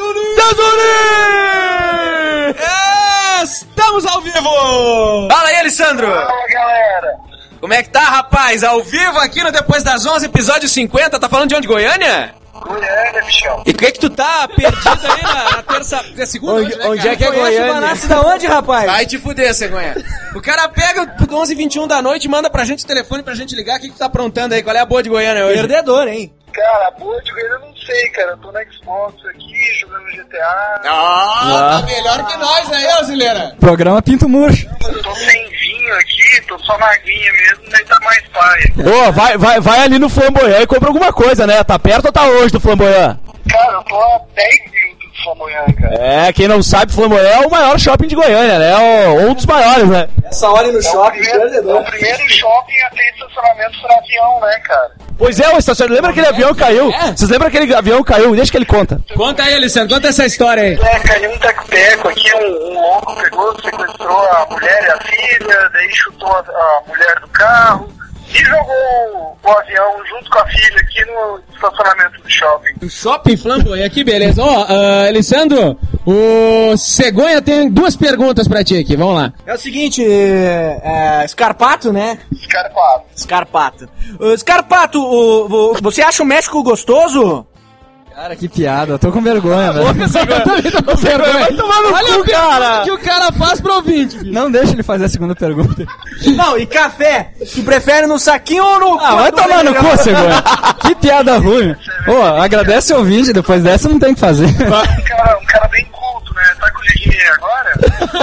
Uni! É, estamos ao vivo! Fala aí, Alessandro! Fala, galera! Como é que tá, rapaz? Ao vivo aqui no Depois das onze, episódio cinquenta, tá falando de onde, Goiânia? Goiânia, bichão. E o que que tu tá perdido aí na, na terça... É segunda Onde, hoje, né, onde cara? é que é Conhece o Goiânia? Banassi da onde, rapaz? Vai te fuder, cegonha. O cara pega o onze e vinte e um da noite e manda pra gente o telefone pra gente ligar. O que que tu tá aprontando aí? Qual é a boa de Goiânia hoje? Perdedor, hein? Cara, a boa de Goiânia eu não sei, cara. Eu tô na Xbox aqui, jogando G T A. Ah, tá melhor que nós, né, Brasileira? Programa Pinto Murcho. Eu tô sem vinho aqui, tô só na aguinha mesmo, daí tá mais paia. Ô, vai, vai, vai ali no Flamboyant e compra alguma coisa, né? Tá perto ou tá longe do Flamboyant? Cara, eu tô a dez minutos do Flamboyant, cara. É, quem não sabe, Flamboyant é o maior shopping de Goiânia, né? O, um dos maiores, né? Essa hora no É o, shopping, primeiro, é perdedor. o primeiro shopping a ter estacionamento para avião, né, cara? Pois é, o estacionamento. Lembra aquele avião que caiu? Vocês lembram aquele avião que caiu? Deixa que ele conta. Conta aí, Alessandro, conta essa história aí. É, caiu um teco-teco aqui, um, um louco pegou, sequestrou a mulher e a filha, daí chutou a, a mulher do carro e jogou o avião junto com a filha aqui no estacionamento do shopping. O shopping Flamboyant aqui, beleza. Ó, uh, Alessandro, o Cegonha tem duas perguntas pra ti aqui, vamos lá. É o seguinte, é, Scarpato, né? Scarpato. Scarpato. Uh, Scarpato, o, o, você acha o México gostoso? Cara, que piada. Eu tô com vergonha, velho. Eu também tô com vergonha. Vai tomar no Olha cu, o que, cara. que o cara faz pro ouvinte, bicho. Não deixa ele fazer a segunda pergunta. Não, e café? Tu prefere no saquinho ou no... Ah, vai tomar no cu, Cegonha. Que piada ruim. Ô, agradece o ouvinte, depois dessa não tem o que fazer. Um cara, um cara bem culto, né? Tá com o livrinho aí agora?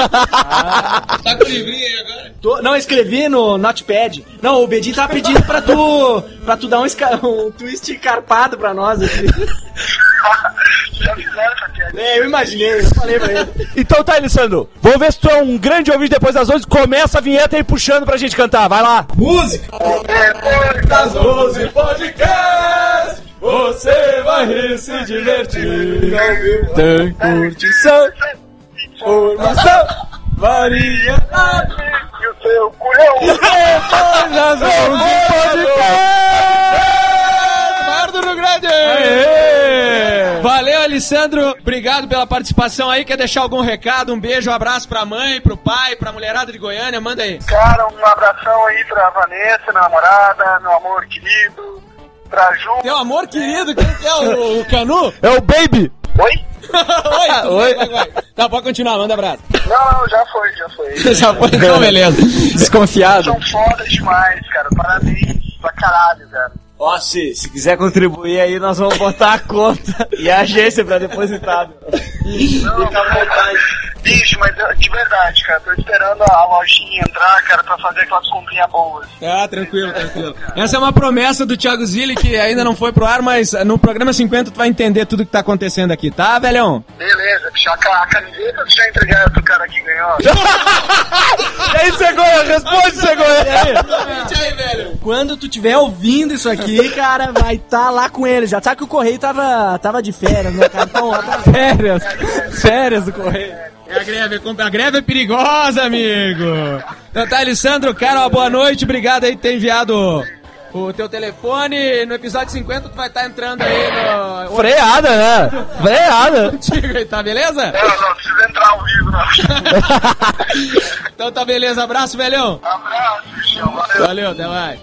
Ah, tá com o livrinho aí agora? Tô, não, escrevi no Notepad. Não, o Bedinho tava pedindo pra tu, pra tu dar um, esca, um twist carpado pra nós aqui. Já fizeram essa piada? É, eu imaginei, eu falei pra ele. Então tá, Alessandro. Vamos ver se tu é um grande ouvinte depois das onze. Começa a vinheta aí puxando pra gente cantar. Vai lá. Música! Depois das onze podcast, você vai se divertir. Tem curtição, informação, variedade. E o seu culhão. Depois das onze podcast. Maior do Rio Grande! Aê! Valeu, Alessandro. Obrigado pela participação aí. Quer deixar algum recado? Um beijo, um abraço pra mãe, pro pai, pra mulherada de Goiânia? Manda aí. Cara, um abração aí pra Vanessa, minha namorada, meu amor querido. Pra Ju. Teu amor querido, quem que é o, o Canu? É o Baby. Oi? Oi, tudo Oi. bem? Vai, vai. Tá, pode continuar, manda abraço. Não, não, já foi, já foi. Já foi, então beleza. Desconfiado. São fodas demais, cara. Parabéns pra caralho, cara. Ó, se, se quiser contribuir aí, nós vamos botar a conta e a agência pra depositar. Não, fica à vontade. Bicho, mas eu- de verdade, cara, tô esperando a lojinha entrar, cara, pra fazer aquelas comprinhas boas. Ah, tranquilo, tranquilo. Essa é uma promessa do Thiago Zilli que ainda não foi pro ar, mas no programa cinquenta tu vai entender tudo que tá acontecendo aqui, tá, velhão? Beleza, bicho, a, ca- a camiseta tu já entregaram pro cara que ganhou. E aí, Cegonha, responde, Cegonha. aí, velho. Quando tu estiver ouvindo isso aqui, cara, vai estar tá lá com ele. Já sabe que o Correio tava, tava de férias, né, cara? Então, lá tá Férias. Férias do Correio. É a greve, a greve é perigosa, amigo. Então tá, Alessandro, cara, uma boa noite, obrigado aí por ter enviado o teu telefone. No episódio cinquenta tu vai estar entrando aí no... Freada, né? Freada. Contigo aí, tá beleza? Não, não precisa entrar ao vivo, não. Então tá beleza, abraço, velhão. Abraço, bicho, valeu. Valeu, até mais.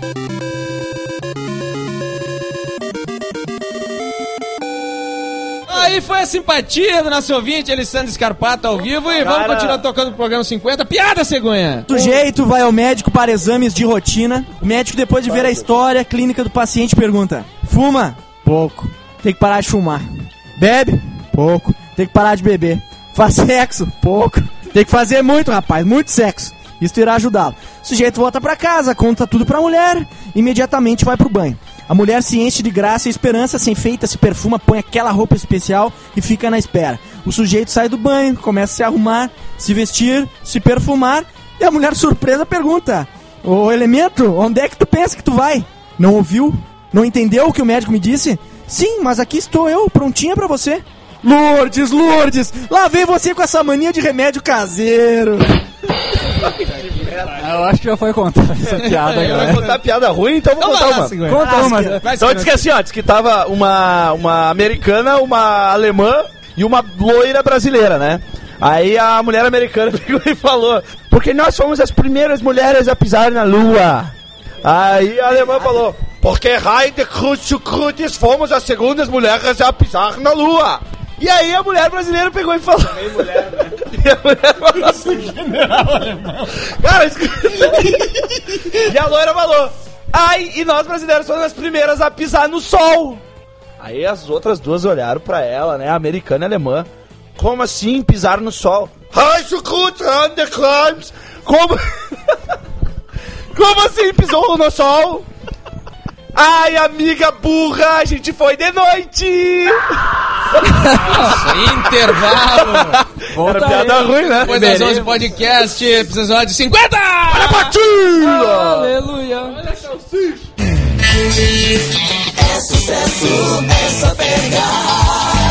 Aí foi a simpatia do nosso ouvinte, Alessandro Scarpato, ao vivo. E vamos Cara. continuar tocando o programa cinquenta. Piada, cegonha! O sujeito vai ao médico para exames de rotina. O médico, depois de ver a história clínica do paciente, pergunta: fuma? Pouco. Tem que parar de fumar. Bebe? Pouco. Tem que parar de beber. Faz sexo? Pouco. Tem que fazer muito, rapaz, muito sexo. Isso irá ajudá-lo. O sujeito volta para casa, conta tudo pra mulher, imediatamente vai pro banho. A mulher se enche de graça e esperança, se enfeita, se perfuma, põe aquela roupa especial e fica na espera. O sujeito sai do banho, começa a se arrumar, se vestir, se perfumar, e a mulher surpresa pergunta: ô Elemento, onde é que tu pensa que tu vai? Não ouviu? Não entendeu o que o médico me disse? Sim, mas aqui estou eu, prontinha pra você. Lourdes, Lourdes, lá vem você com essa mania de remédio caseiro. Eu acho que já foi contar essa piada, Vai galera. contar piada ruim, então vou Então contar vai lá, uma. Cegonha. Conta uma. Vai, então diz que assim, ó, diz que tava uma, uma americana, uma alemã e uma loira brasileira, né? Aí a mulher americana pegou e falou: porque nós fomos as primeiras mulheres a pisar na lua. Aí a alemã falou: porque Heide Krutz fomos as segundas mulheres a pisar na lua. E aí a mulher brasileira pegou e falou... Também mulher, né? E a mulher falou assim, general alemão. Cara, isso... E a loira falou: ai, e nós brasileiros fomos as primeiras a pisar no sol. Aí as outras duas olharam pra ela, né, a americana e a alemã. Como assim pisar no sol? Ai, Schukrut, Underclimbs. Como... Como assim pisou no sol? Ai, amiga burra, a gente foi de noite! Nossa, intervalo! Volta Era piada aí. Ruim, né? Depois das onze podcast, episódio cinquenta! Olha a batida! Aleluia! Olha a salsicha! É sucesso, é só pegar.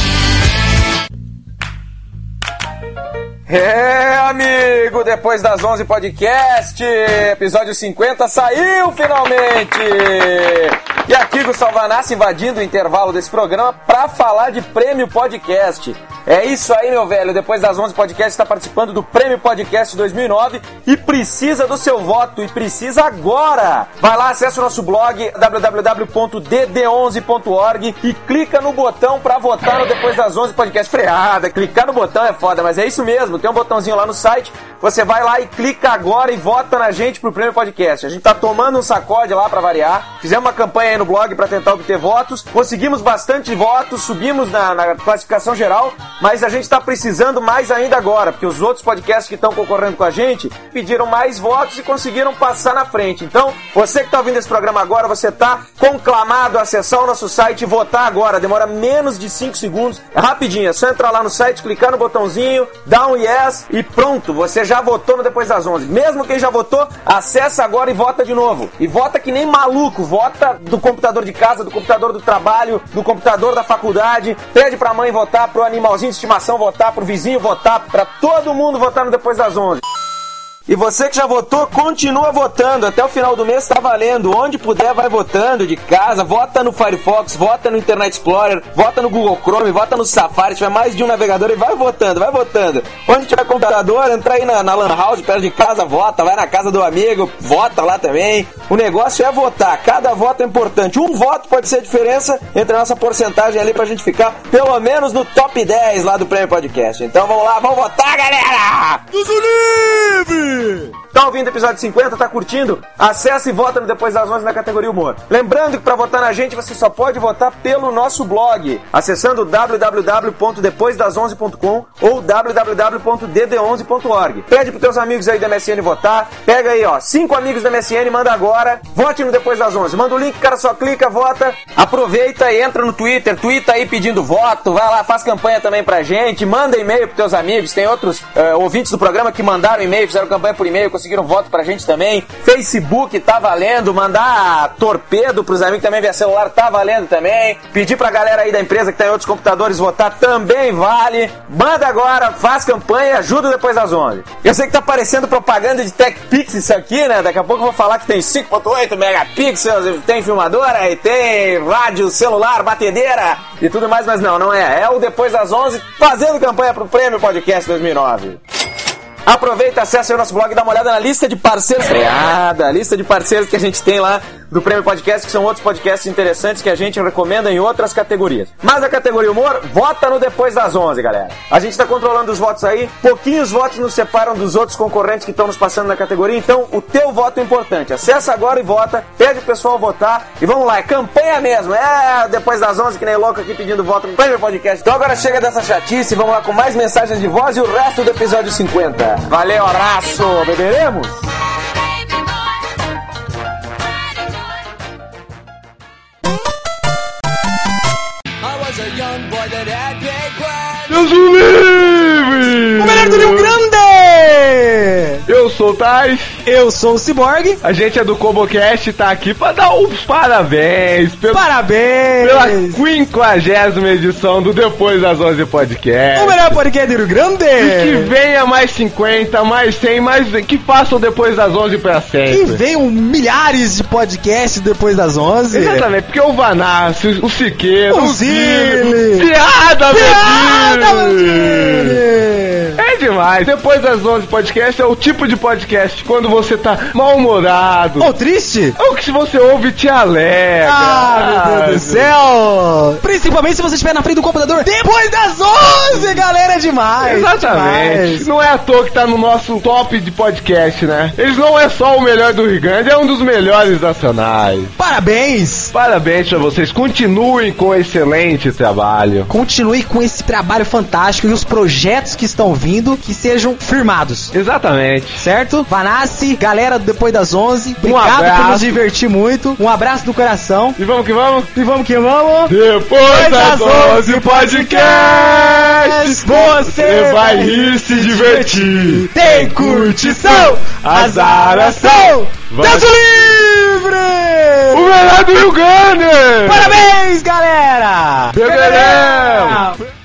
É, amigo, depois das onze podcast, episódio cinquenta saiu finalmente! E aqui Gustavo Vanassi invadindo o intervalo desse programa pra falar de Prêmio Podcast. É isso aí, meu velho, depois das onze podcast está participando do Prêmio Podcast dois mil e nove e precisa do seu voto, e precisa agora! Vai lá, acessa o nosso blog w w w ponto d d onze ponto org e clica no botão pra votar no Depois das onze podcast. Freada, clicar no botão é foda, mas é isso mesmo, tem um botãozinho lá no site, você vai lá e clica agora e vota na gente pro Prêmio Podcast. A gente tá tomando um sacode lá pra variar, fizemos uma campanha aí no blog pra tentar obter votos, conseguimos bastante votos, subimos na, na classificação geral, mas a gente tá precisando mais ainda agora, porque os outros podcasts que estão concorrendo com a gente pediram mais votos e conseguiram passar na frente. Então, você que tá ouvindo esse programa agora, você tá conclamado a acessar o nosso site e votar agora, demora menos de cinco segundos, é rapidinho, é só entrar lá no site, clicar no botãozinho, dar um yes e pronto, você já votou no Depois das onze. Mesmo quem já votou, acessa agora e vota de novo. E vota que nem maluco, vota do computador de casa, do computador do trabalho, do computador da faculdade, pede pra mãe votar, pro animalzinho de estimação votar, pro vizinho votar, pra todo mundo votar no Depois das onze. E você que já votou, continua votando. Até o final do mês tá valendo. Onde puder, vai votando de casa. Vota no Firefox, vota no Internet Explorer, vota no Google Chrome, vota no Safari. Se tiver mais de um navegador, e vai votando, vai votando. Onde tiver computador, entra aí na, na Lan House, perto de casa, vota. Vai na casa do amigo, vota lá também. O negócio é votar. Cada voto é importante. Um voto pode ser a diferença entre a nossa porcentagem ali pra gente ficar pelo menos no top dez lá do Prêmio Podcast. Então vamos lá, vamos votar, galera! Deus livre! Tá ouvindo o episódio cinquenta? Tá curtindo? Acesse e vota no Depois das onze na categoria Humor. Lembrando que pra votar na gente você só pode votar pelo nosso blog, acessando w w w ponto depois das onze ponto com ou w w w ponto d d onze ponto org. Pede pros teus amigos aí da M S N votar. Pega aí, ó, cinco amigos da M S N, manda agora. Vote no Depois das onze. Manda o link, o cara só clica, vota. Aproveita e entra no Twitter. Twitta aí pedindo voto. Vai lá, faz campanha também pra gente. Manda e-mail pros teus amigos. Tem outros uh, ouvintes do programa que mandaram e-mail, fizeram campanha por e-mail, conseguiram voto pra gente também. Facebook tá valendo. Mandar torpedo pros amigos também via celular tá valendo também. Pedir pra galera aí da empresa que tá em outros computadores votar também vale. Manda agora, faz campanha e ajuda Depois das onze. Eu sei que tá parecendo propaganda de TechPix isso aqui, né? Daqui a pouco eu vou falar que tem cinco ponto oito megapixels, tem filmadora e tem rádio, celular, batedeira e tudo mais, mas não, não é. É o Depois das onze fazendo campanha pro Prêmio Podcast dois mil e nove. Aproveita, acesse o nosso blog e dá uma olhada na lista de parceiros. Freada, a lista de parceiros que a gente tem lá do Prêmio Podcast, que são outros podcasts interessantes que a gente recomenda em outras categorias. Mas a categoria Humor, vota no Depois das onze, galera. A gente tá controlando os votos aí, pouquinhos votos nos separam dos outros concorrentes que estão nos passando na categoria, então o teu voto é importante. Acessa agora e vota, pede o pessoal votar e vamos lá, é campanha mesmo, é Depois das onze, que nem louco aqui pedindo voto no Prêmio Podcast. Então agora chega dessa chatice, vamos lá com mais mensagens de voz e o resto do episódio cinquenta. Valeu, abraço, beberemos? Deus o livre! O melhor do Rio Grande! Eu sou o Tais. Eu sou o Cyborg. A gente é do CoboCast e tá aqui pra dar os parabéns. Pelo, parabéns! Pela quinquagésima edição do Depois das onze Podcast. O melhor podcast do Rio Grande! E que venha mais cinquenta, mais cem, mais... Que façam Depois das onze pra sempre. E venham milhares de podcasts Depois das onze. Exatamente, porque o Vanassi, o Siqueira, o Zile, Piada, Piada, É demais. Depois das onze podcast é o tipo de podcast quando você tá mal-humorado. Ou triste. Ou que se você ouve te alegra. Ah, meu Deus do céu. Principalmente se você estiver na frente do computador depois das onze, galera, é demais. Exatamente. Demais. Não é à toa que tá no nosso top de podcast, né? Eles não é só o melhor do Rio Grande, é um dos melhores nacionais. Parabéns. Parabéns pra vocês. Continuem com o excelente trabalho. Continue com esse trabalho fantástico e os projetos que estão vindo, que sejam firmados. Exatamente. Certo? Vanassi, galera do Depois das onze, obrigado um por nos divertir muito. Um abraço do coração. E vamos que vamos? E vamos que vamos. Depois das onze podcast, você vai rir e se divertir. Tem curtição, azaração, Deus livre! O melhor do Rio Grande! Parabéns, galera! Beberemos!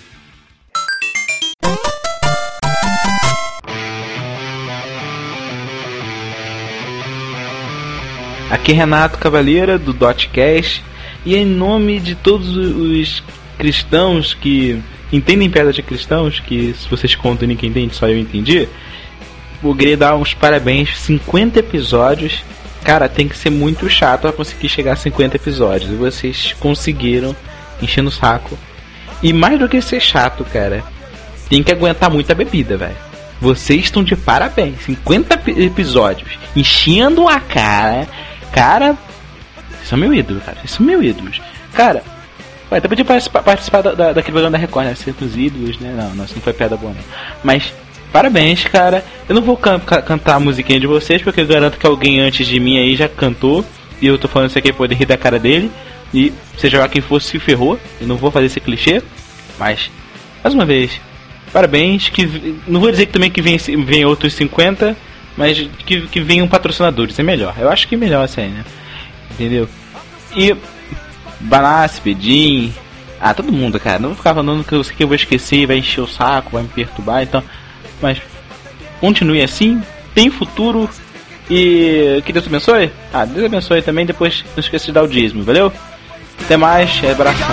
Aqui é Renato Cavaleira, do Dotcast, e em nome de todos os cristãos que entendem piada de cristãos, que se vocês contam ninguém entende, só eu entendi, eu queria dar uns parabéns, cinquenta episódios. Cara, tem que ser muito chato pra conseguir chegar a cinquenta episódios, e vocês conseguiram, enchendo o saco. E mais do que ser chato, cara, tem que aguentar muita bebida, velho. Vocês estão de parabéns, cinquenta episódios, enchendo a cara. Cara, vocês são meu ídolo, cara. Vocês são meu ídolos. Cara, vai até podia participar, participar da, da, daquele programa da Record, né? Ser dos ídolos, né? Não, não, isso não foi piada boa, não. Mas, parabéns, cara. Eu não vou can can cantar a musiquinha de vocês, porque eu garanto que alguém antes de mim aí já cantou. E eu tô falando isso aqui pra poder rir da cara dele. E seja lá quem for, se ferrou. Eu não vou fazer esse clichê. Mas, mais uma vez, parabéns. Que, não vou dizer que também que vem, vem outros cinquenta. Mas que, que venham patrocinadores, é melhor. Eu acho que é melhor assim, né? Entendeu? E Banassi, Bedim, ah, todo mundo, cara. Não vou ficar falando que eu sei que eu vou esquecer, vai encher o saco, vai me perturbar, então. Mas continue assim, tem futuro e que Deus abençoe. Ah, Deus abençoe também, depois não esqueça de dar o dízimo, valeu? Até mais, abração.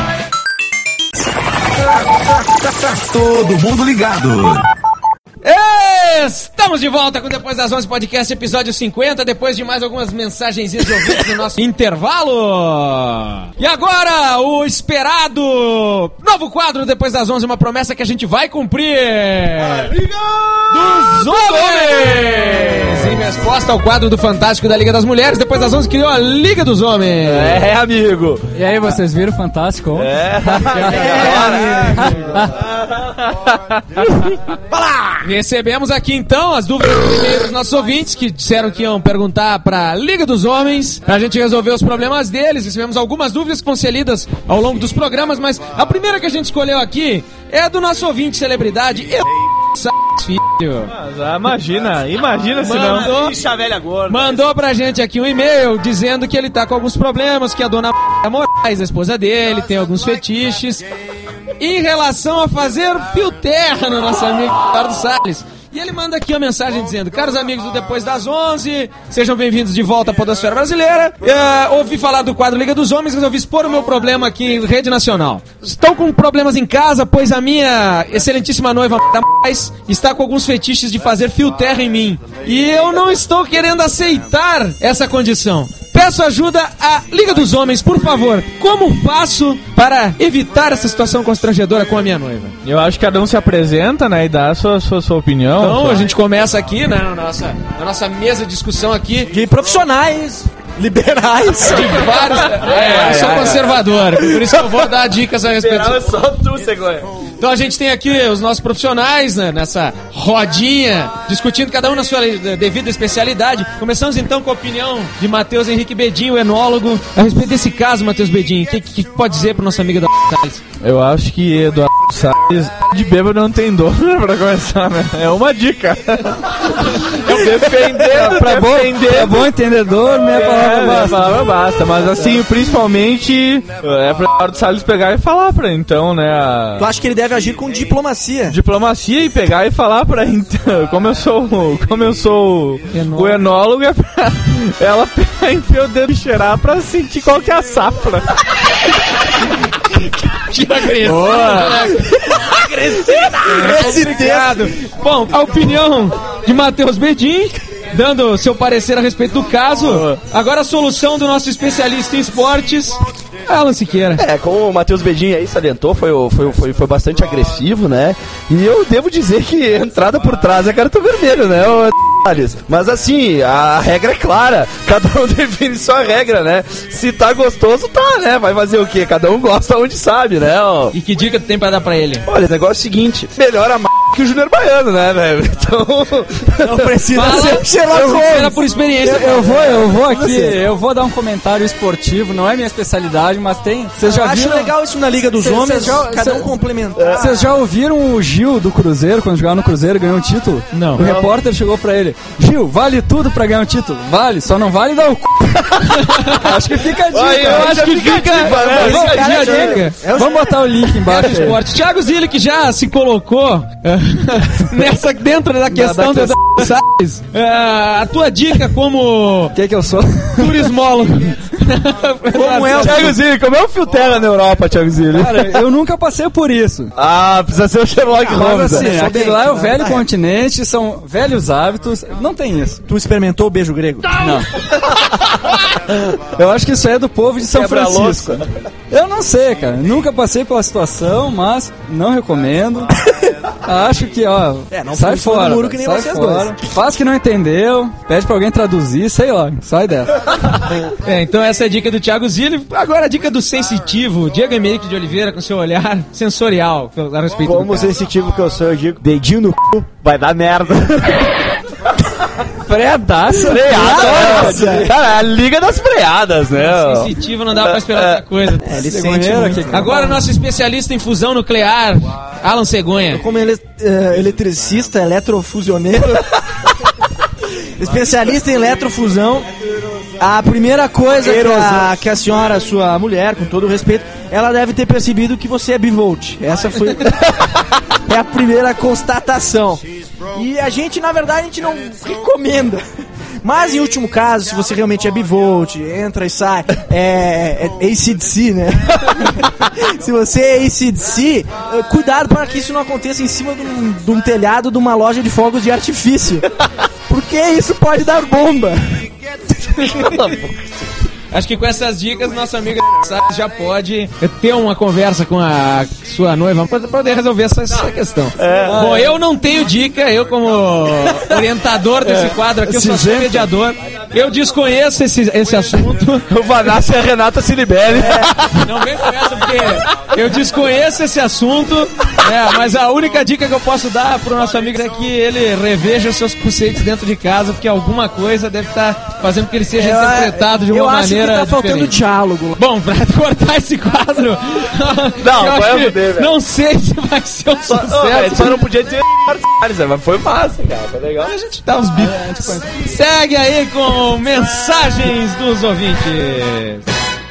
Todo mundo ligado. Estamos de volta com Depois das onze Podcast, episódio cinquenta, depois de mais algumas mensagens de ouvintes no nosso intervalo. E agora, o esperado novo quadro Depois das onze, uma promessa que a gente vai cumprir. A Liga dos Homens! Em resposta ao quadro do Fantástico da Liga das Mulheres, Depois das onze criou a Liga dos Homens. É, amigo. E aí, vocês viram o Fantástico? É. Fala! Recebemos aqui então as dúvidas dos nossos ouvintes que disseram que iam perguntar pra Liga dos Homens, pra gente resolver os problemas deles. Recebemos algumas dúvidas que vão ser lidas ao longo dos programas, mas a primeira que a gente escolheu aqui é a do nosso ouvinte celebridade, eu... filho. Mas, ah, imagina, imagina se não. Mandou, Bicha velha gorda. mandou pra gente aqui um e-mail dizendo que ele tá com alguns problemas, que a dona Moraes, a esposa dele, tem alguns fetiches em relação a fazer fio terra no nosso amigo Ricardo Salles. E ele manda aqui uma mensagem dizendo: caros amigos do Depois das onze, sejam bem-vindos de volta à podosfera brasileira. É, ouvi falar do quadro Liga dos Homens, resolvi expor o meu problema aqui em rede nacional. Estou com problemas em casa, pois a minha excelentíssima noiva está com alguns fetiches de fazer fio terra em mim. E eu não estou querendo aceitar essa condição. Peço ajuda à Liga dos Homens, por favor. Como faço para evitar essa situação constrangedora com a minha noiva? Eu acho que cada um se apresenta, né, e dá a sua, sua, sua opinião. Então, sua... a gente começa aqui, né, na nossa, na nossa mesa de discussão aqui. De profissionais, liberais. De vários... É, eu sou conservador, por isso que eu vou dar dicas a respeito. Liberal é só tu, Cegonha. Então a gente tem aqui os nossos profissionais, né, nessa rodinha, discutindo cada um na sua devida especialidade. Começamos então com a opinião de Matheus Henrique Bedin, o enólogo, a respeito desse caso, Matheus Bedin. O que, que pode dizer pro nosso amigo da Salles? Eu acho que Eduardo Salles de bêbado não tem dor, pra começar, né? É uma dica. Eu defendendo, pra bom, defendendo. pra bom entendedor, minha palavra é, basta. Minha palavra basta, mas assim, principalmente é pra Eduardo Salles pegar e falar pra então, né? A... Tu acha que ele deve agir com diplomacia? Diplomacia e pegar e falar pra então, como eu sou, como eu sou enólogo. O enólogo, é pra ela pegar e enfiar o dedo e cheirar pra sentir qual que é a safra. Que agressivo. Agressivo. Bom, a opinião de Matheus Bedin, dando seu parecer a respeito do caso. Agora a solução do nosso especialista em esportes, Alan Siqueira. É, como o Matheus Bedin aí salientou, foi, foi, foi, foi bastante agressivo, né? E eu devo dizer que entrada por trás é cartão vermelho, né? O... Mas assim, a regra é clara, cada um define sua regra, né? Se tá gostoso, tá, né? Vai fazer o quê? Cada um gosta onde sabe, né? Ó. E que dica tu tem pra dar pra ele? Olha, o negócio é o seguinte, melhor a m... que o Júnior Baiano, né, velho? Então... Não precisa Fala, ser Sherlock Holmes. Era por experiência. Eu, eu vou, eu vou aqui, eu vou dar um comentário esportivo, não é minha especialidade, mas tem... Vocês já Acho viram... legal isso na Liga dos Cês, Homens, cês já, cada um cê, complementar. Vocês já ouviram o Gil do Cruzeiro, quando jogava no Cruzeiro, ganhou um título? Não. O não. repórter chegou pra ele: Gil, vale tudo pra ganhar um título? Vale, só não vale dar o c... Acho que fica a dica. Ai, eu acho que fica, fica a dica. Fica a dica. É, Vamos botar o link embaixo. Esporte. Thiago Zilli, que já se colocou nessa, dentro da questão da Salles, uh, a tua dica como... O que que eu sou? Turismólogo. Como é o Thiago Zilli? Como é o fio terra na Europa, Thiago Zilli? Cara, eu nunca passei por isso. Ah, precisa ser o Sherlock ah, Holmes. Mas assim, né? aquele lá é o velho continente, são velhos hábitos, não tem isso. Tu experimentou o beijo grego? Não. Eu acho que isso é do povo de São Quebra Francisco. louco. Eu não sei, cara. Nunca passei pela situação, mas não recomendo. Acho que, ó, é, não sai fora. Muro que nem sai vocês fora. dois. Faz que não entendeu, pede pra alguém traduzir, sei lá, sai dessa. É, então essa é a dica do Thiago Zilli. Agora a dica do sensitivo, Diego Emerick de Oliveira, com seu olhar sensorial a respeito Como do sensitivo que eu sou, eu digo, dedinho no c... vai dar merda. Freadaça. Freada. Cara, a liga das freadas, né? Sensitivo não dá pra esperar outra coisa. É, ele sente muito. Agora o nosso especialista em fusão nuclear, Alan Cegonha. Como ele, uh, eletricista, eletrofusioneiro, especialista em eletrofusão, a primeira coisa que a, que a senhora, sua mulher, com todo o respeito, ela deve ter percebido que você é bivolt. Essa foi é a primeira constatação. E a gente, na verdade, a gente não recomenda. Mas em último caso, se você realmente é bivolt, entra e sai, é, é A C D C, né? Se você é A C D C, cuidado para que isso não aconteça em cima de um, de um telhado de uma loja de fogos de artifício. Porque isso pode dar bomba. Acho que com essas dicas, nossa amiga já pode ter uma conversa com a sua noiva para poder resolver essa, essa questão. É. Bom, eu não tenho dica, eu como orientador desse quadro aqui, eu só sou mediador. Eu desconheço esse, esse assunto. O Vanassi e a Renata Silibelli. É, não vem com essa, porque eu desconheço esse assunto, é, mas a única dica que eu posso dar pro nosso amigo é que ele reveja os seus conceitos dentro de casa, porque alguma coisa deve estar fazendo com que ele seja eu, interpretado de uma eu maneira acho que tá faltando diferente. Diálogo. Bom, pra cortar esse quadro, não, eu vai acho poder, não sei se vai ser um só, sucesso. Não, só não podia ter mas foi massa, cara, foi legal. A gente dá uns bicos. Ah, segue aí com mensagens dos ouvintes.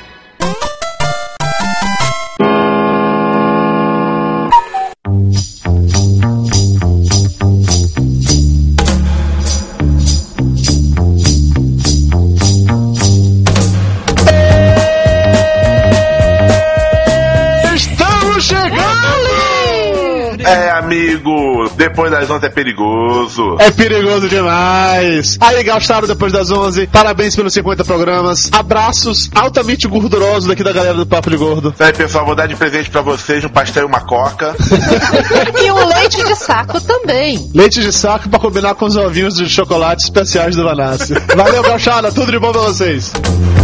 É, amigo, depois das onze é perigoso. É perigoso demais. Aí, gostaram depois das onze? Parabéns pelos cinquenta programas. Abraços altamente gordurosos daqui da galera do Papo de Gordo. Aí, pessoal, vou dar de presente pra vocês um pastel e uma coca. E um leite de saco também. Leite de saco pra combinar com os ovinhos de chocolate especiais do Vanassi. Valeu, gauchada. Tudo de bom pra vocês.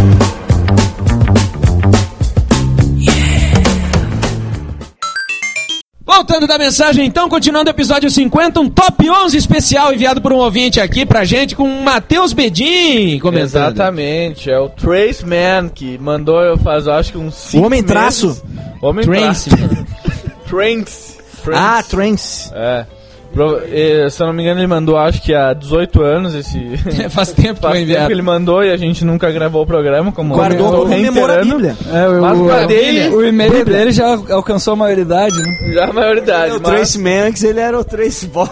Voltando da mensagem, então, continuando o episódio cinquenta, um top onze especial enviado por um ouvinte aqui pra gente com o Matheus Bedin comentando. Exatamente, é o Trace Man que mandou eu fazer, acho que uns cinco O Homem meses. Traço? Homem Trace. Traço. Trance. Ah, Trance. É. Pro, eh, se eu não me engano, ele mandou, acho que há dezoito anos esse. Faz tempo Faz que tempo que ele mandou e a gente nunca gravou o programa. Como Guardou como memória a Bíblia. É, o, Mas o, guardei, o e-mail dele já alcançou a maioridade, né? Já a maioridade. É, o mas... Trace Manx, ele era o Trace Boy.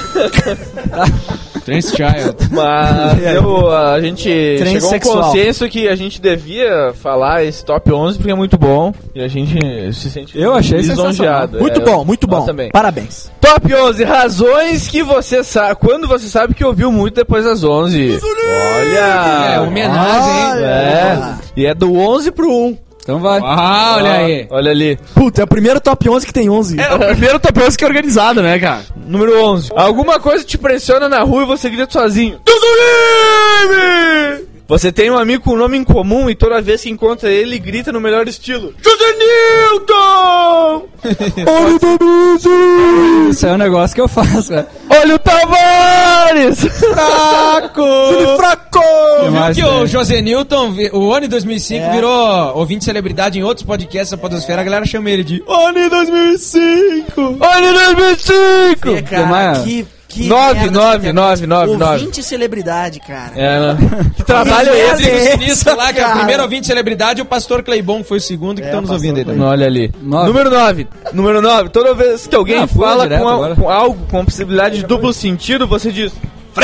Trance Child. Mas eu, a gente Trance chegou a um sexual. consenso que a gente devia falar esse top onze porque é muito bom e a gente se sente Eu achei lisonjeado. Muito é, bom, muito nós bom. Também. Parabéns. Top onze, razões que você sabe, quando você sabe que ouviu muito depois das onze. Olha! É, homenagem, hein? É, e é do onze pro um. Então vai. Ah, olha aí. Olha ali. Puta, é o primeiro top onze que tem onze. É o primeiro top onze que é organizado, né, cara? Número onze. Alguma coisa te pressiona na rua e você grita sozinho. Deus o livre! Você tem um amigo com um nome em comum e toda vez que encontra ele, grita no melhor estilo. José Newton! Olha o Danuso! Isso é um negócio que eu faço, velho. Olha o Tavares! Fraco! Filho fraco! Tu viu que tem? o José Newton, vi- o Oni dois mil e cinco, É. virou ouvinte celebridade em outros podcasts da podosfera, a galera chama ele de Oni dois mil e cinco! Oni dois mil e cinco! É, cara, mais? que, que Nove, merda nove, essa nove, nove, nove. Ouvinte celebridade, cara. É, né? Que trabalho é merda esse? é essa, Sinistro lá, que é o cara? primeiro ouvinte celebridade, e o pastor Cleibon foi o segundo que É, estão nos pastor ouvindo aí também. Cleibon. Olha ali. Nove. Número nove. Número nove. Toda vez que alguém Ah, pula fala direto com, al- agora. com algo com possibilidade de duplo sentido, você diz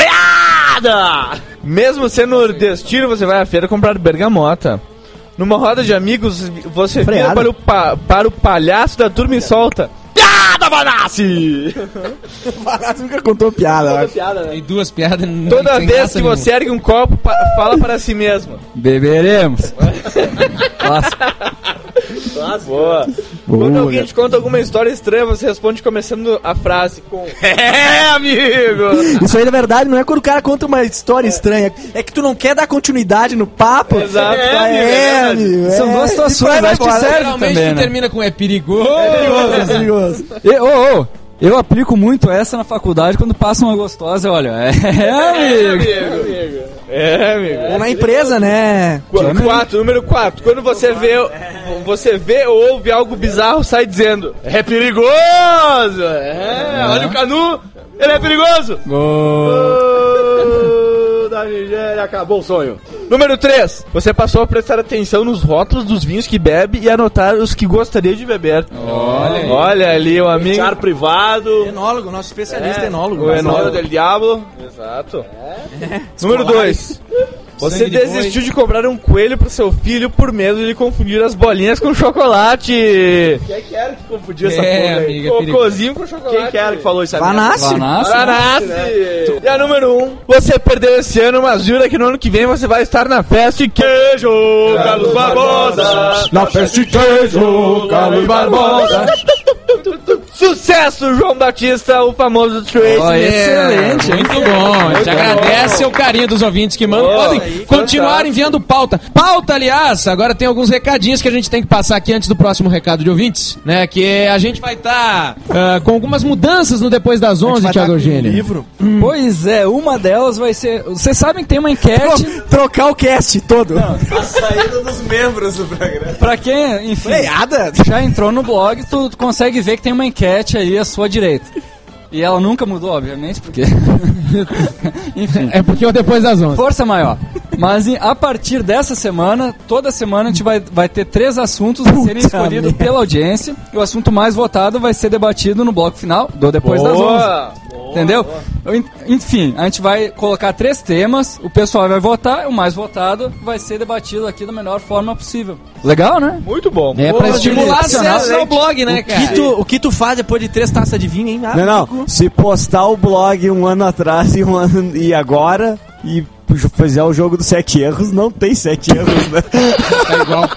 freada! Mesmo sendo nordestino, você vai à feira comprar bergamota. Numa roda de amigos, você vira Freada? para o, pa- para o palhaço da turma e solta piada, Vanassi! O Vanassi nunca contou piada, eu acho. Tem duas piadas. não- Toda sem vez graça que você ergue um copo, pa- fala para si mesmo. Beberemos. Clássico. Boa. Quando alguém te conta alguma história estranha, você responde começando a frase com é, amigo! Isso aí, na verdade, não é quando o cara conta uma história estranha. É que tu não quer dar continuidade no papo. Exato. É, É, é, amigo. São é. duas E situações, vai acho que embora. serve Geralmente também, tu né? termina com é perigoso. É perigoso, é perigoso. E, ô, ô, eu aplico muito essa na faculdade quando passa uma gostosa, olha. É, amigo. É, amigo. Ou na empresa, né? Qu- Quatro, número quatro. Quando você vê, você vê ou ouve algo bizarro, sai dizendo é perigoso! É, olha o Canu, ele é perigoso! Gol. Gol da Nigéria, acabou o sonho. Número três. Você passou a prestar atenção nos rótulos dos vinhos que bebe e anotar os que gostaria de beber. Olha aí. Olha ali o amigo. Char privado. Enólogo, nosso especialista É, enólogo. o enólogo Senhora del Diablo. Exato. É. Número dois. Você Sangue de desistiu de comprar um coelho pro seu filho por medo de ele confundir as bolinhas com chocolate. Quem é que era que confundiu essa É, porra aí? amiga, Cocôzinho com chocolate. Quem que era que falou isso aí? Vanassi. Vanassi. Vanassi. E a número um. Você perdeu esse ano, mas jura que no ano que vem você vai estar na festa de queijo, Carlos Barbosa. Na festa de queijo, Carlos Barbosa. Sucesso, João Batista, o famoso Trace. Oh, excelente, Muito bom. A gente agradece o carinho dos ouvintes que mandam. Oh, Podem aí, continuar fantástico. enviando pauta. Pauta, aliás, agora tem alguns recadinhos que a gente tem que passar aqui antes do próximo recado de ouvintes, né? Que a gente vai estar tá, uh, com algumas mudanças no Depois das onze, Thiago Eugênio. Livro. Hum. Pois é, uma delas vai ser... Vocês sabem que tem uma enquete... Trocar o cast todo. A saída dos membros do programa. Pra quem, enfim, Freada. já entrou no blog, tu, tu consegue ver que tem uma enquete aí à sua direita. E ela nunca mudou, obviamente, porque... Enfim. É porque é o Depois das onze. Força maior. Mas em- a partir dessa semana, toda semana a gente vai, vai ter três assuntos a serem escolhidos pela audiência. E o assunto mais votado vai ser debatido no bloco final do Depois das onze. Entendeu? En- Enfim, a gente vai colocar três temas, o pessoal vai votar, o mais votado vai ser debatido aqui da melhor forma possível. Legal, né? Muito bom. É pra estimular excelente. acesso ao blog, né, O cara? que, tu, o que tu faz depois de três taças de vinho, hein? Não, não. Se postar o blog um ano atrás e, um ano, e agora e fizer o jogo dos sete erros, não tem sete erros, né? Tá igual.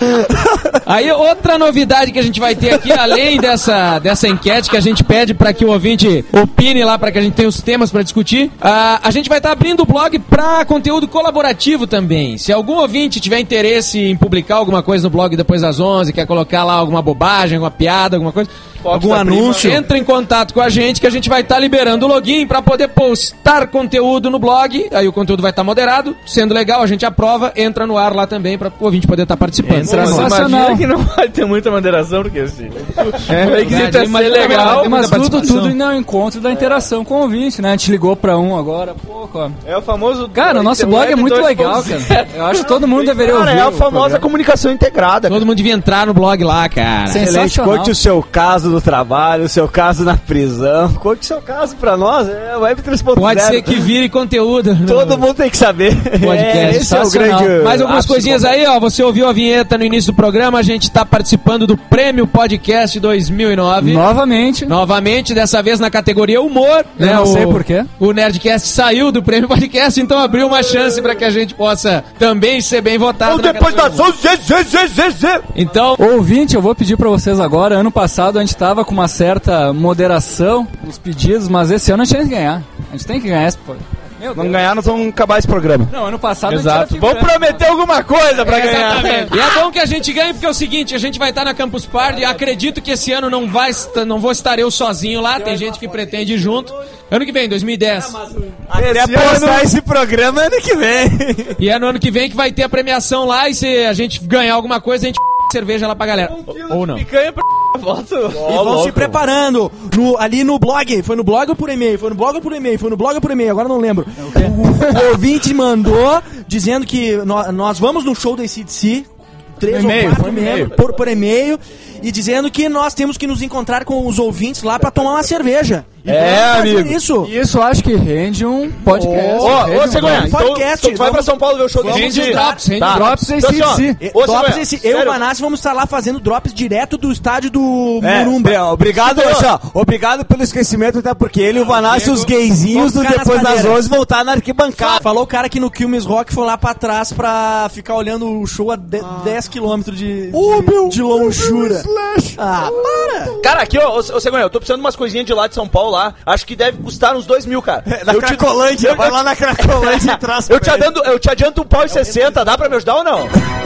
Aí outra novidade que a gente vai ter aqui, além dessa, dessa enquete que a gente pede para que o ouvinte opine lá, para que a gente tenha os temas para discutir, a, a gente vai estar abrindo o blog para conteúdo colaborativo também. Se algum ouvinte tiver interesse em publicar alguma coisa no blog Depois das onze, quer colocar lá alguma bobagem, alguma piada, alguma coisa, algum anúncio, entra em contato com a gente que a gente vai estar liberando o login para poder postar conteúdo no blog. Aí o conteúdo vai estar moderado, sendo legal, a gente aprova, entra no ar lá também para o ouvinte poder estar participando. Entra no ar. Imagina que não vai ter muita moderação, porque assim... É, é que verdade, ser legal, Mas muita tudo, participação. tudo ainda é um encontro da interação com o ouvinte, né? A gente ligou pra um agora, pô, cara. É o famoso... Cara, o nosso blog é muito legal, cara. Eu acho que todo mundo deveria ouvir. Cara, é a o famosa programa. comunicação integrada. Todo mundo devia entrar no blog lá, cara. Excelente. Conte o seu caso do trabalho, o seu caso na prisão. Conte o seu caso pra nós. É Web três ponto zero. Pode ser que vire conteúdo. Todo mundo tem que saber. Podcast. É, esse é o grande... Mais algumas ápice coisinhas do- aí, ó. Você ouviu a vinheta no início do programa. A gente tá participando do Prêmio Podcast dois mil e nove. Novamente. Novamente, dessa vez na categoria Humor. Eu né? não o, sei por quê. O Nerdcast saiu do Prêmio Podcast, então abriu uma chance pra que a gente possa também ser bem votado. Ou depois das onze, zê, zê, zê, zê. Então, Ouvinte, eu vou pedir pra vocês agora. Ano passado a gente tava com uma certa moderação nos pedidos, mas esse ano a gente tem que ganhar. A gente tem que ganhar esse, pô. Meu Não Deus. ganhar, nós vamos acabar esse programa. Não, ano passado Exato. a gente era Vamos figurante. prometer alguma coisa pra É, ganhar. exatamente. E é bom que a gente ganhe, porque é o seguinte, a gente vai estar na Campus Party, acredito que esse ano não, vai, est- não vou estar eu sozinho lá, tem gente que pretende ir junto. Ano que vem, dois mil e dez. Até postar esse programa ano que vem. E é no ano que vem que vai ter a premiação lá, e se a gente ganhar alguma coisa, a gente cerveja lá pra galera. Ou não. Picanha pra voto. E vão se preparando no, ali no blog. Foi no blog ou por e-mail? Foi no blog ou por e-mail? Foi no blog ou por e-mail? Agora não lembro. O, o ouvinte mandou dizendo que nó- nós vamos no show do A C D C. Três No e-mail, ou quatro foi no membros, e-mail. por, por e-mail. E dizendo que nós temos que nos encontrar com os ouvintes lá pra tomar uma cerveja. E É, vamos fazer amigo. Isso. Isso eu acho que rende um podcast. Ô, Rende ô, um Cegonha, blog. então, podcast, então tu vai vamos- pra São Paulo ver o show do Rende Gente. os drops, rende Tá. os drops Então, assim, ó, A C D C. ô, drops Cegonha, esse, eu e o sério, Manassi vamos estar lá fazendo drops direto do estádio do É, Murumba. bem, obrigado, assim, ó, obrigado pelo esquecimento, até porque ele e o Vanassi, os gayzinhos, Vamos do ficar nas depois das cadeiras. onze, voltar na arquibancada. Falou o cara que no Quilmes Rock foi lá pra trás pra ficar olhando o show a de- dez quilômetros de, de, de longura. Ah, para! Cara, aqui, ó, ô, ô Cegonha, eu tô precisando de umas coisinhas de lá de São Paulo lá. Acho que deve custar uns dois mil, cara. Na Eu te- Cracolândia, eu- vai eu- lá na Cracolândia e traz Eu pra te, ele. adianto, eu te adianto um pau e sessenta, dá pra me ajudar ou não?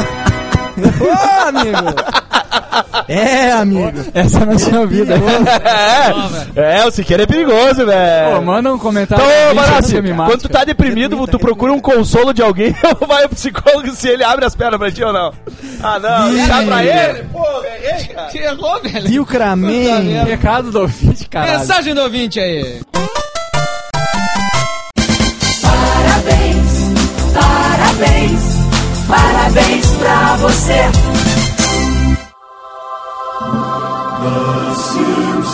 Ô, amigo! É, amigo. Essa é a nossa vida. É, é, o Siqueira é perigoso, Pô, velho. manda um comentário. Então, aí, Manassi, gente, me mata, quando tu tá cara. deprimido, tu procura um consolo de alguém ou vai ao psicólogo se ele abre as pernas pra ti ou não? Ah, não, Ih. dá pra ele? Pô, errei, cara. Que errou, velho. Vilcramen. Recado do ouvinte, caralho. Mensagem do ouvinte aí. Parabéns, parabéns,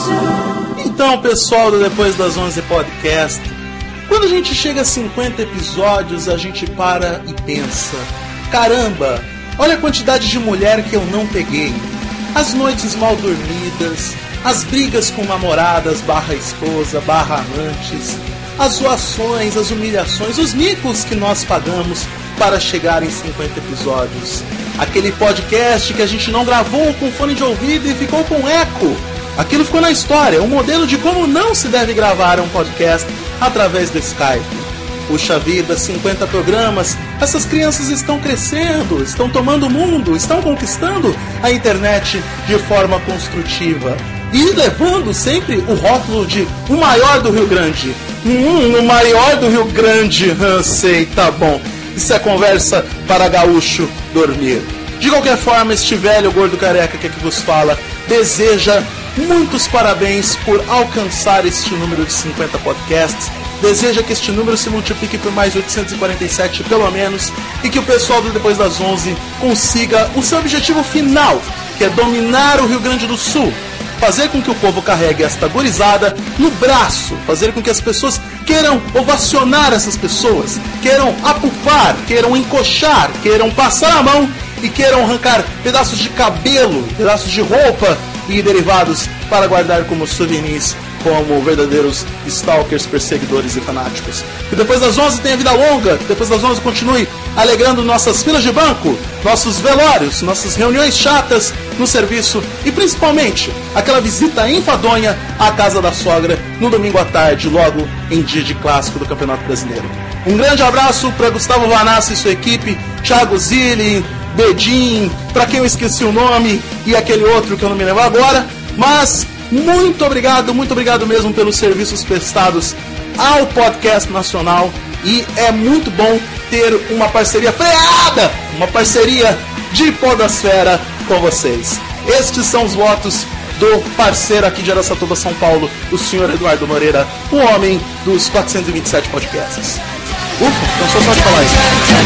Então, pessoal do Depois das onze Podcast, quando a gente chega a cinquenta episódios, a gente para e pensa: caramba, olha a quantidade de mulher que eu não peguei. As noites mal dormidas, as brigas com namoradas barra esposa, barra amantes, as zoações, as humilhações, os micos que nós pagamos para chegar em cinquenta episódios. Aquele podcast que a gente não gravou com fone de ouvido e ficou com eco. Aquilo ficou na história, um modelo de como não se deve gravar um podcast através do Skype. Puxa vida, cinquenta programas, essas crianças estão crescendo, estão tomando o mundo, estão conquistando a internet de forma construtiva. E levando sempre o rótulo de o maior do Rio Grande. Hum, o maior do Rio Grande, ah, sei, tá bom. Isso é conversa para gaúcho dormir. De qualquer forma, este velho gordo careca que aqui vos fala deseja muitos parabéns por alcançar este número de cinquenta podcasts. Deseja que este número se multiplique por mais oitocentos e quarenta e sete pelo menos, e que o pessoal do Depois das onze consiga o seu objetivo final, que é dominar o Rio Grande do Sul. Fazer com que o povo carregue esta gorizada no braço. Fazer com que as pessoas queiram ovacionar essas pessoas. Queiram apupar, queiram encoxar, queiram passar a mão e queiram arrancar pedaços de cabelo, pedaços de roupa e derivados para guardar como souvenirs, como verdadeiros stalkers, perseguidores e fanáticos. Que Depois das onze tenha vida longa, que Depois das onze continue alegrando nossas filas de banco, nossos velórios, nossas reuniões chatas no serviço e principalmente aquela visita enfadonha à casa da sogra no domingo à tarde, logo em dia de clássico do Campeonato Brasileiro. Um grande abraço para Gustavo Vanassi e sua equipe, Thiago Zilli, Bedin, para quem eu esqueci o nome e aquele outro que eu não me lembro agora, mas muito obrigado, muito obrigado mesmo pelos serviços prestados ao podcast nacional, e é muito bom ter uma parceria freada, uma parceria de podosfera com vocês. Estes são os votos do parceiro aqui de Araçatuba, São Paulo, o senhor Eduardo Moreira, o homem dos quatrocentos e vinte e sete podcasts. Ufa, não sou só de falar isso.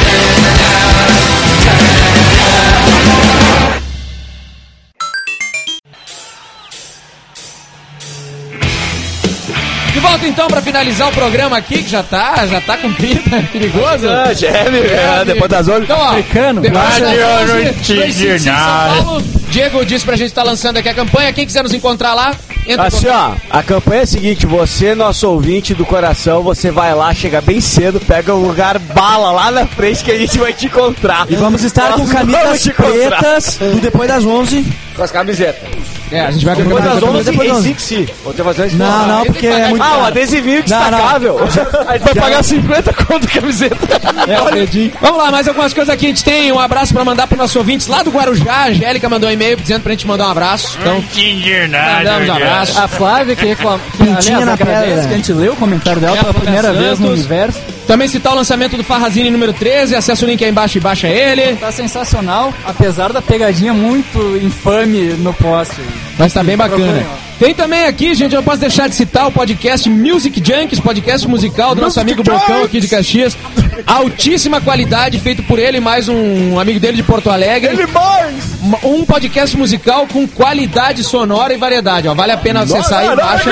De volta então para finalizar o programa aqui, que já tá, já tá cumprido, é perigoso. Ah, já é, meu, é, depois das olhas. Então, ó, Africano, depois claro, das eu onze, não entendi Race São nada. Paulo. Diego disse pra gente estar tá lançando aqui a campanha. Quem quiser nos encontrar lá, entra. Assim, ó, a campanha é a seguinte: você, nosso ouvinte do coração, você vai lá, chega bem cedo, pega um lugar bala lá na frente que a gente vai te encontrar. E vamos estar com camisas pretas do Depois das onze. Com as camisetas. É, a gente vai Depois das onze depois das em onze. cinco C. Vou ter fazer isso. Não, não, porque é muito Ah, caro. um adesivinho destacável. Não, não. A gente vai pagar cinquenta conto camiseta. É, olha, vamos lá, mais algumas coisas aqui. A gente tem um abraço pra mandar pro nossos ouvintes lá do Guarujá. A Angélica mandou um e-mail dizendo pra gente mandar um abraço. Então, mandamos um abraço. A Flávia, que reclama, que, Pintinha aliás, na agradece pedra. que a gente leu o comentário dela É, pela Flávia primeira vez no Santos. universo. Também citar o lançamento do Farrazine número treze. Acesse o link aí embaixo e baixa ele. Tá sensacional, apesar da pegadinha muito infame no post. Mas tá bem bacana. Tem também aqui, gente, eu não posso deixar de citar o podcast Music Junkies, podcast musical do nosso amigo Bocão aqui de Caxias. Altíssima qualidade, feito por ele, mais um amigo dele de Porto Alegre. Ele mais! Um podcast musical com qualidade sonora e variedade, ó. Vale a pena acessar aí, baixa.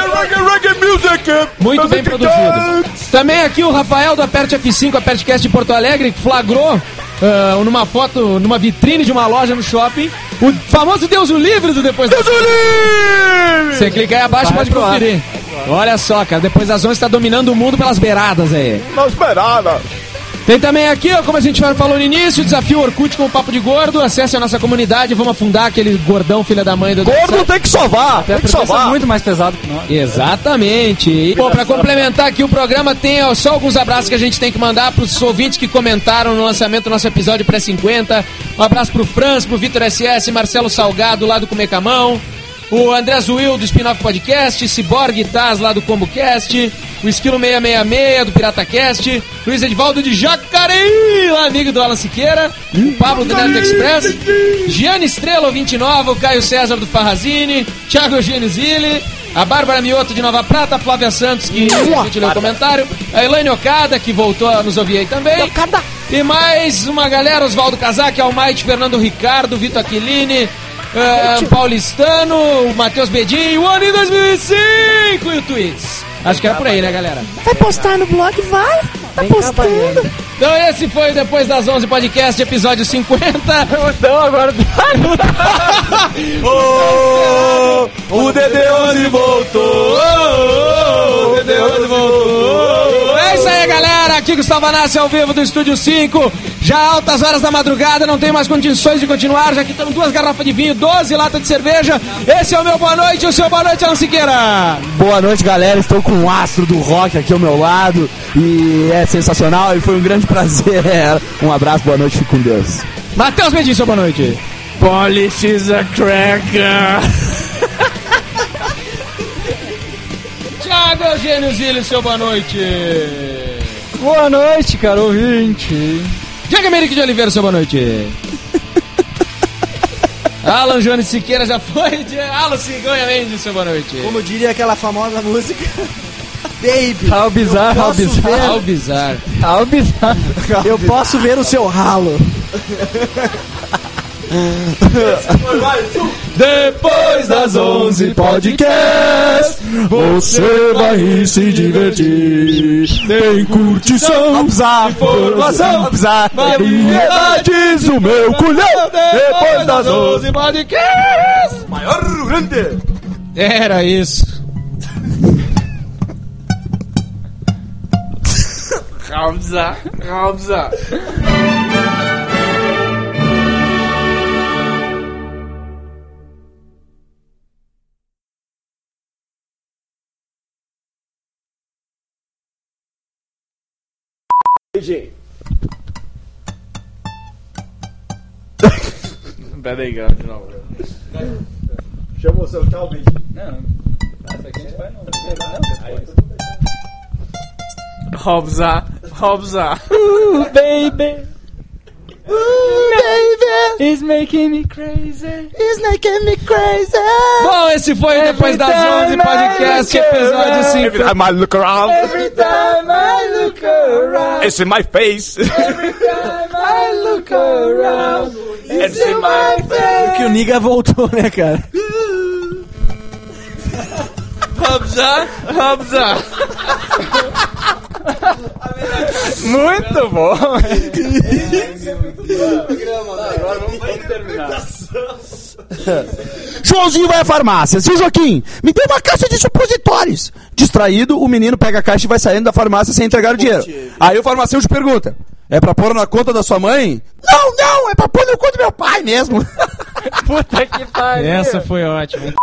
Muito bem produzido. Também aqui o Rafael do Aperte F cinco, Apertecast de Porto Alegre, que flagrou uh, numa foto, numa vitrine de uma loja no shopping, o famoso Deus o Livre do Depois das onze. Você clica aí abaixo e pode conferir. Olha só, cara, Depois das onze tá dominando o mundo pelas beiradas aí. Nas beiradas. Tem também aqui, ó, como a gente falou no início, o desafio Orkut com o Papo de Gordo. Acesse a nossa comunidade, vamos afundar aquele gordão filha da mãe do Gordo tem que sovar, tem que sovar. muito mais pesado que nós. Exatamente. E, bom, pra complementar aqui o programa, tem ó, só alguns abraços que a gente tem que mandar pros ouvintes que comentaram no lançamento do nosso episódio pré cinquenta. Um abraço pro Franz, pro Vitor S S, Marcelo Salgado, lá do Comecamão. O André Zuil, do Spin-Off Podcast, Cyborg Taz, lá do ComboCast, o Esquilo seiscentos e sessenta e seis, do PirataCast, Luiz Edvaldo de Jacareí, lá amigo do Alan Siqueira, o Pablo do Nerd Express, Gianni Estrela, vinte e nove, o Caio César do Farrazine, Thiago Genizili, a Bárbara Mioto de Nova Prata, a Flávia Santos, que a gente leu o comentário, a Elaine Okada, que voltou a nos ouvir aí também, e mais uma galera, Oswaldo Casac, Almighty, Fernando Ricardo, Vitor Aquilini, uh, Paulistano, o Matheus Bedin, o ano em dois mil e cinco e o Tweets. Acho que era por aí, né, galera? Vai postar no blog? Vai! Tá postando! Então esse foi o Depois das onze Podcast, episódio cinquenta. Então agora... oh, o D D onze voltou! Oh, o D D onze voltou! É isso aí, galera! Aqui Gustavo Anassi ao vivo do Estúdio cinco. Já altas horas da madrugada, não tem mais condições de continuar, já que estamos duas garrafas de vinho, doze latas de cerveja. Esse é o meu boa noite, o seu boa noite, Alan Siqueira. Boa noite, galera. Estou com um astro do rock aqui ao meu lado e é sensacional e foi um grande prazer. Um abraço, boa noite, fique com Deus. Matheus Medin, seu boa noite. Polish is a cracker. Thiago Eugênio Zilli, seu boa noite. Boa noite, cara ouvinte. Diego Américo de Oliveira, seu boa noite. Alan Jones Siqueira já foi. Alan Cigonha Mendes, seu boa noite. Como diria aquela famosa música, Baby. How bizarre, how bizarre. How bizarre. How bizarre. Eu posso ver o seu ralo. Depois das onze podcast, você vai rir, se divertir. Tem curtição, informação, variedades, o meu culhão. Depois das onze podcast, maior grande. Era isso. Ramza, Ramza. Pera aí, cara, de novo. Chamou o seu tchau, Beijinho. Não, não. Essa aqui a gente vai não. Robza, Robza. Ooh, baby. Ooh, baby. It's making me crazy. It's making me crazy. Bom, esse foi o Depois das onze Podcast, episódio cinco. Every time I look around. Every time I look around. It's in my face. Every time I look around. It's in my face. Porque o Niga voltou, né, cara? Robza, Robza. Muito bom. Agora vamos terminar. Joãozinho vai à farmácia. Seu Joaquim, me dê uma caixa de supositórios. Distraído, o menino pega a caixa e vai saindo da farmácia sem entregar o dinheiro. Aí o farmacêutico pergunta: é pra pôr na conta da sua mãe? Não, não, é pra pôr na conta do meu pai mesmo. Puta que pariu. Essa foi ótima.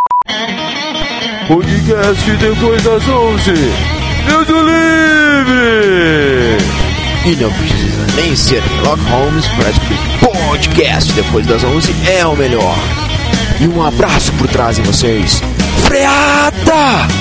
Podcast Depois das onze. Deus o livre! E não precisa nem ser Sherlock Holmes para descobrir podcast Depois das onze é o melhor. E um abraço por trás de vocês. Freada!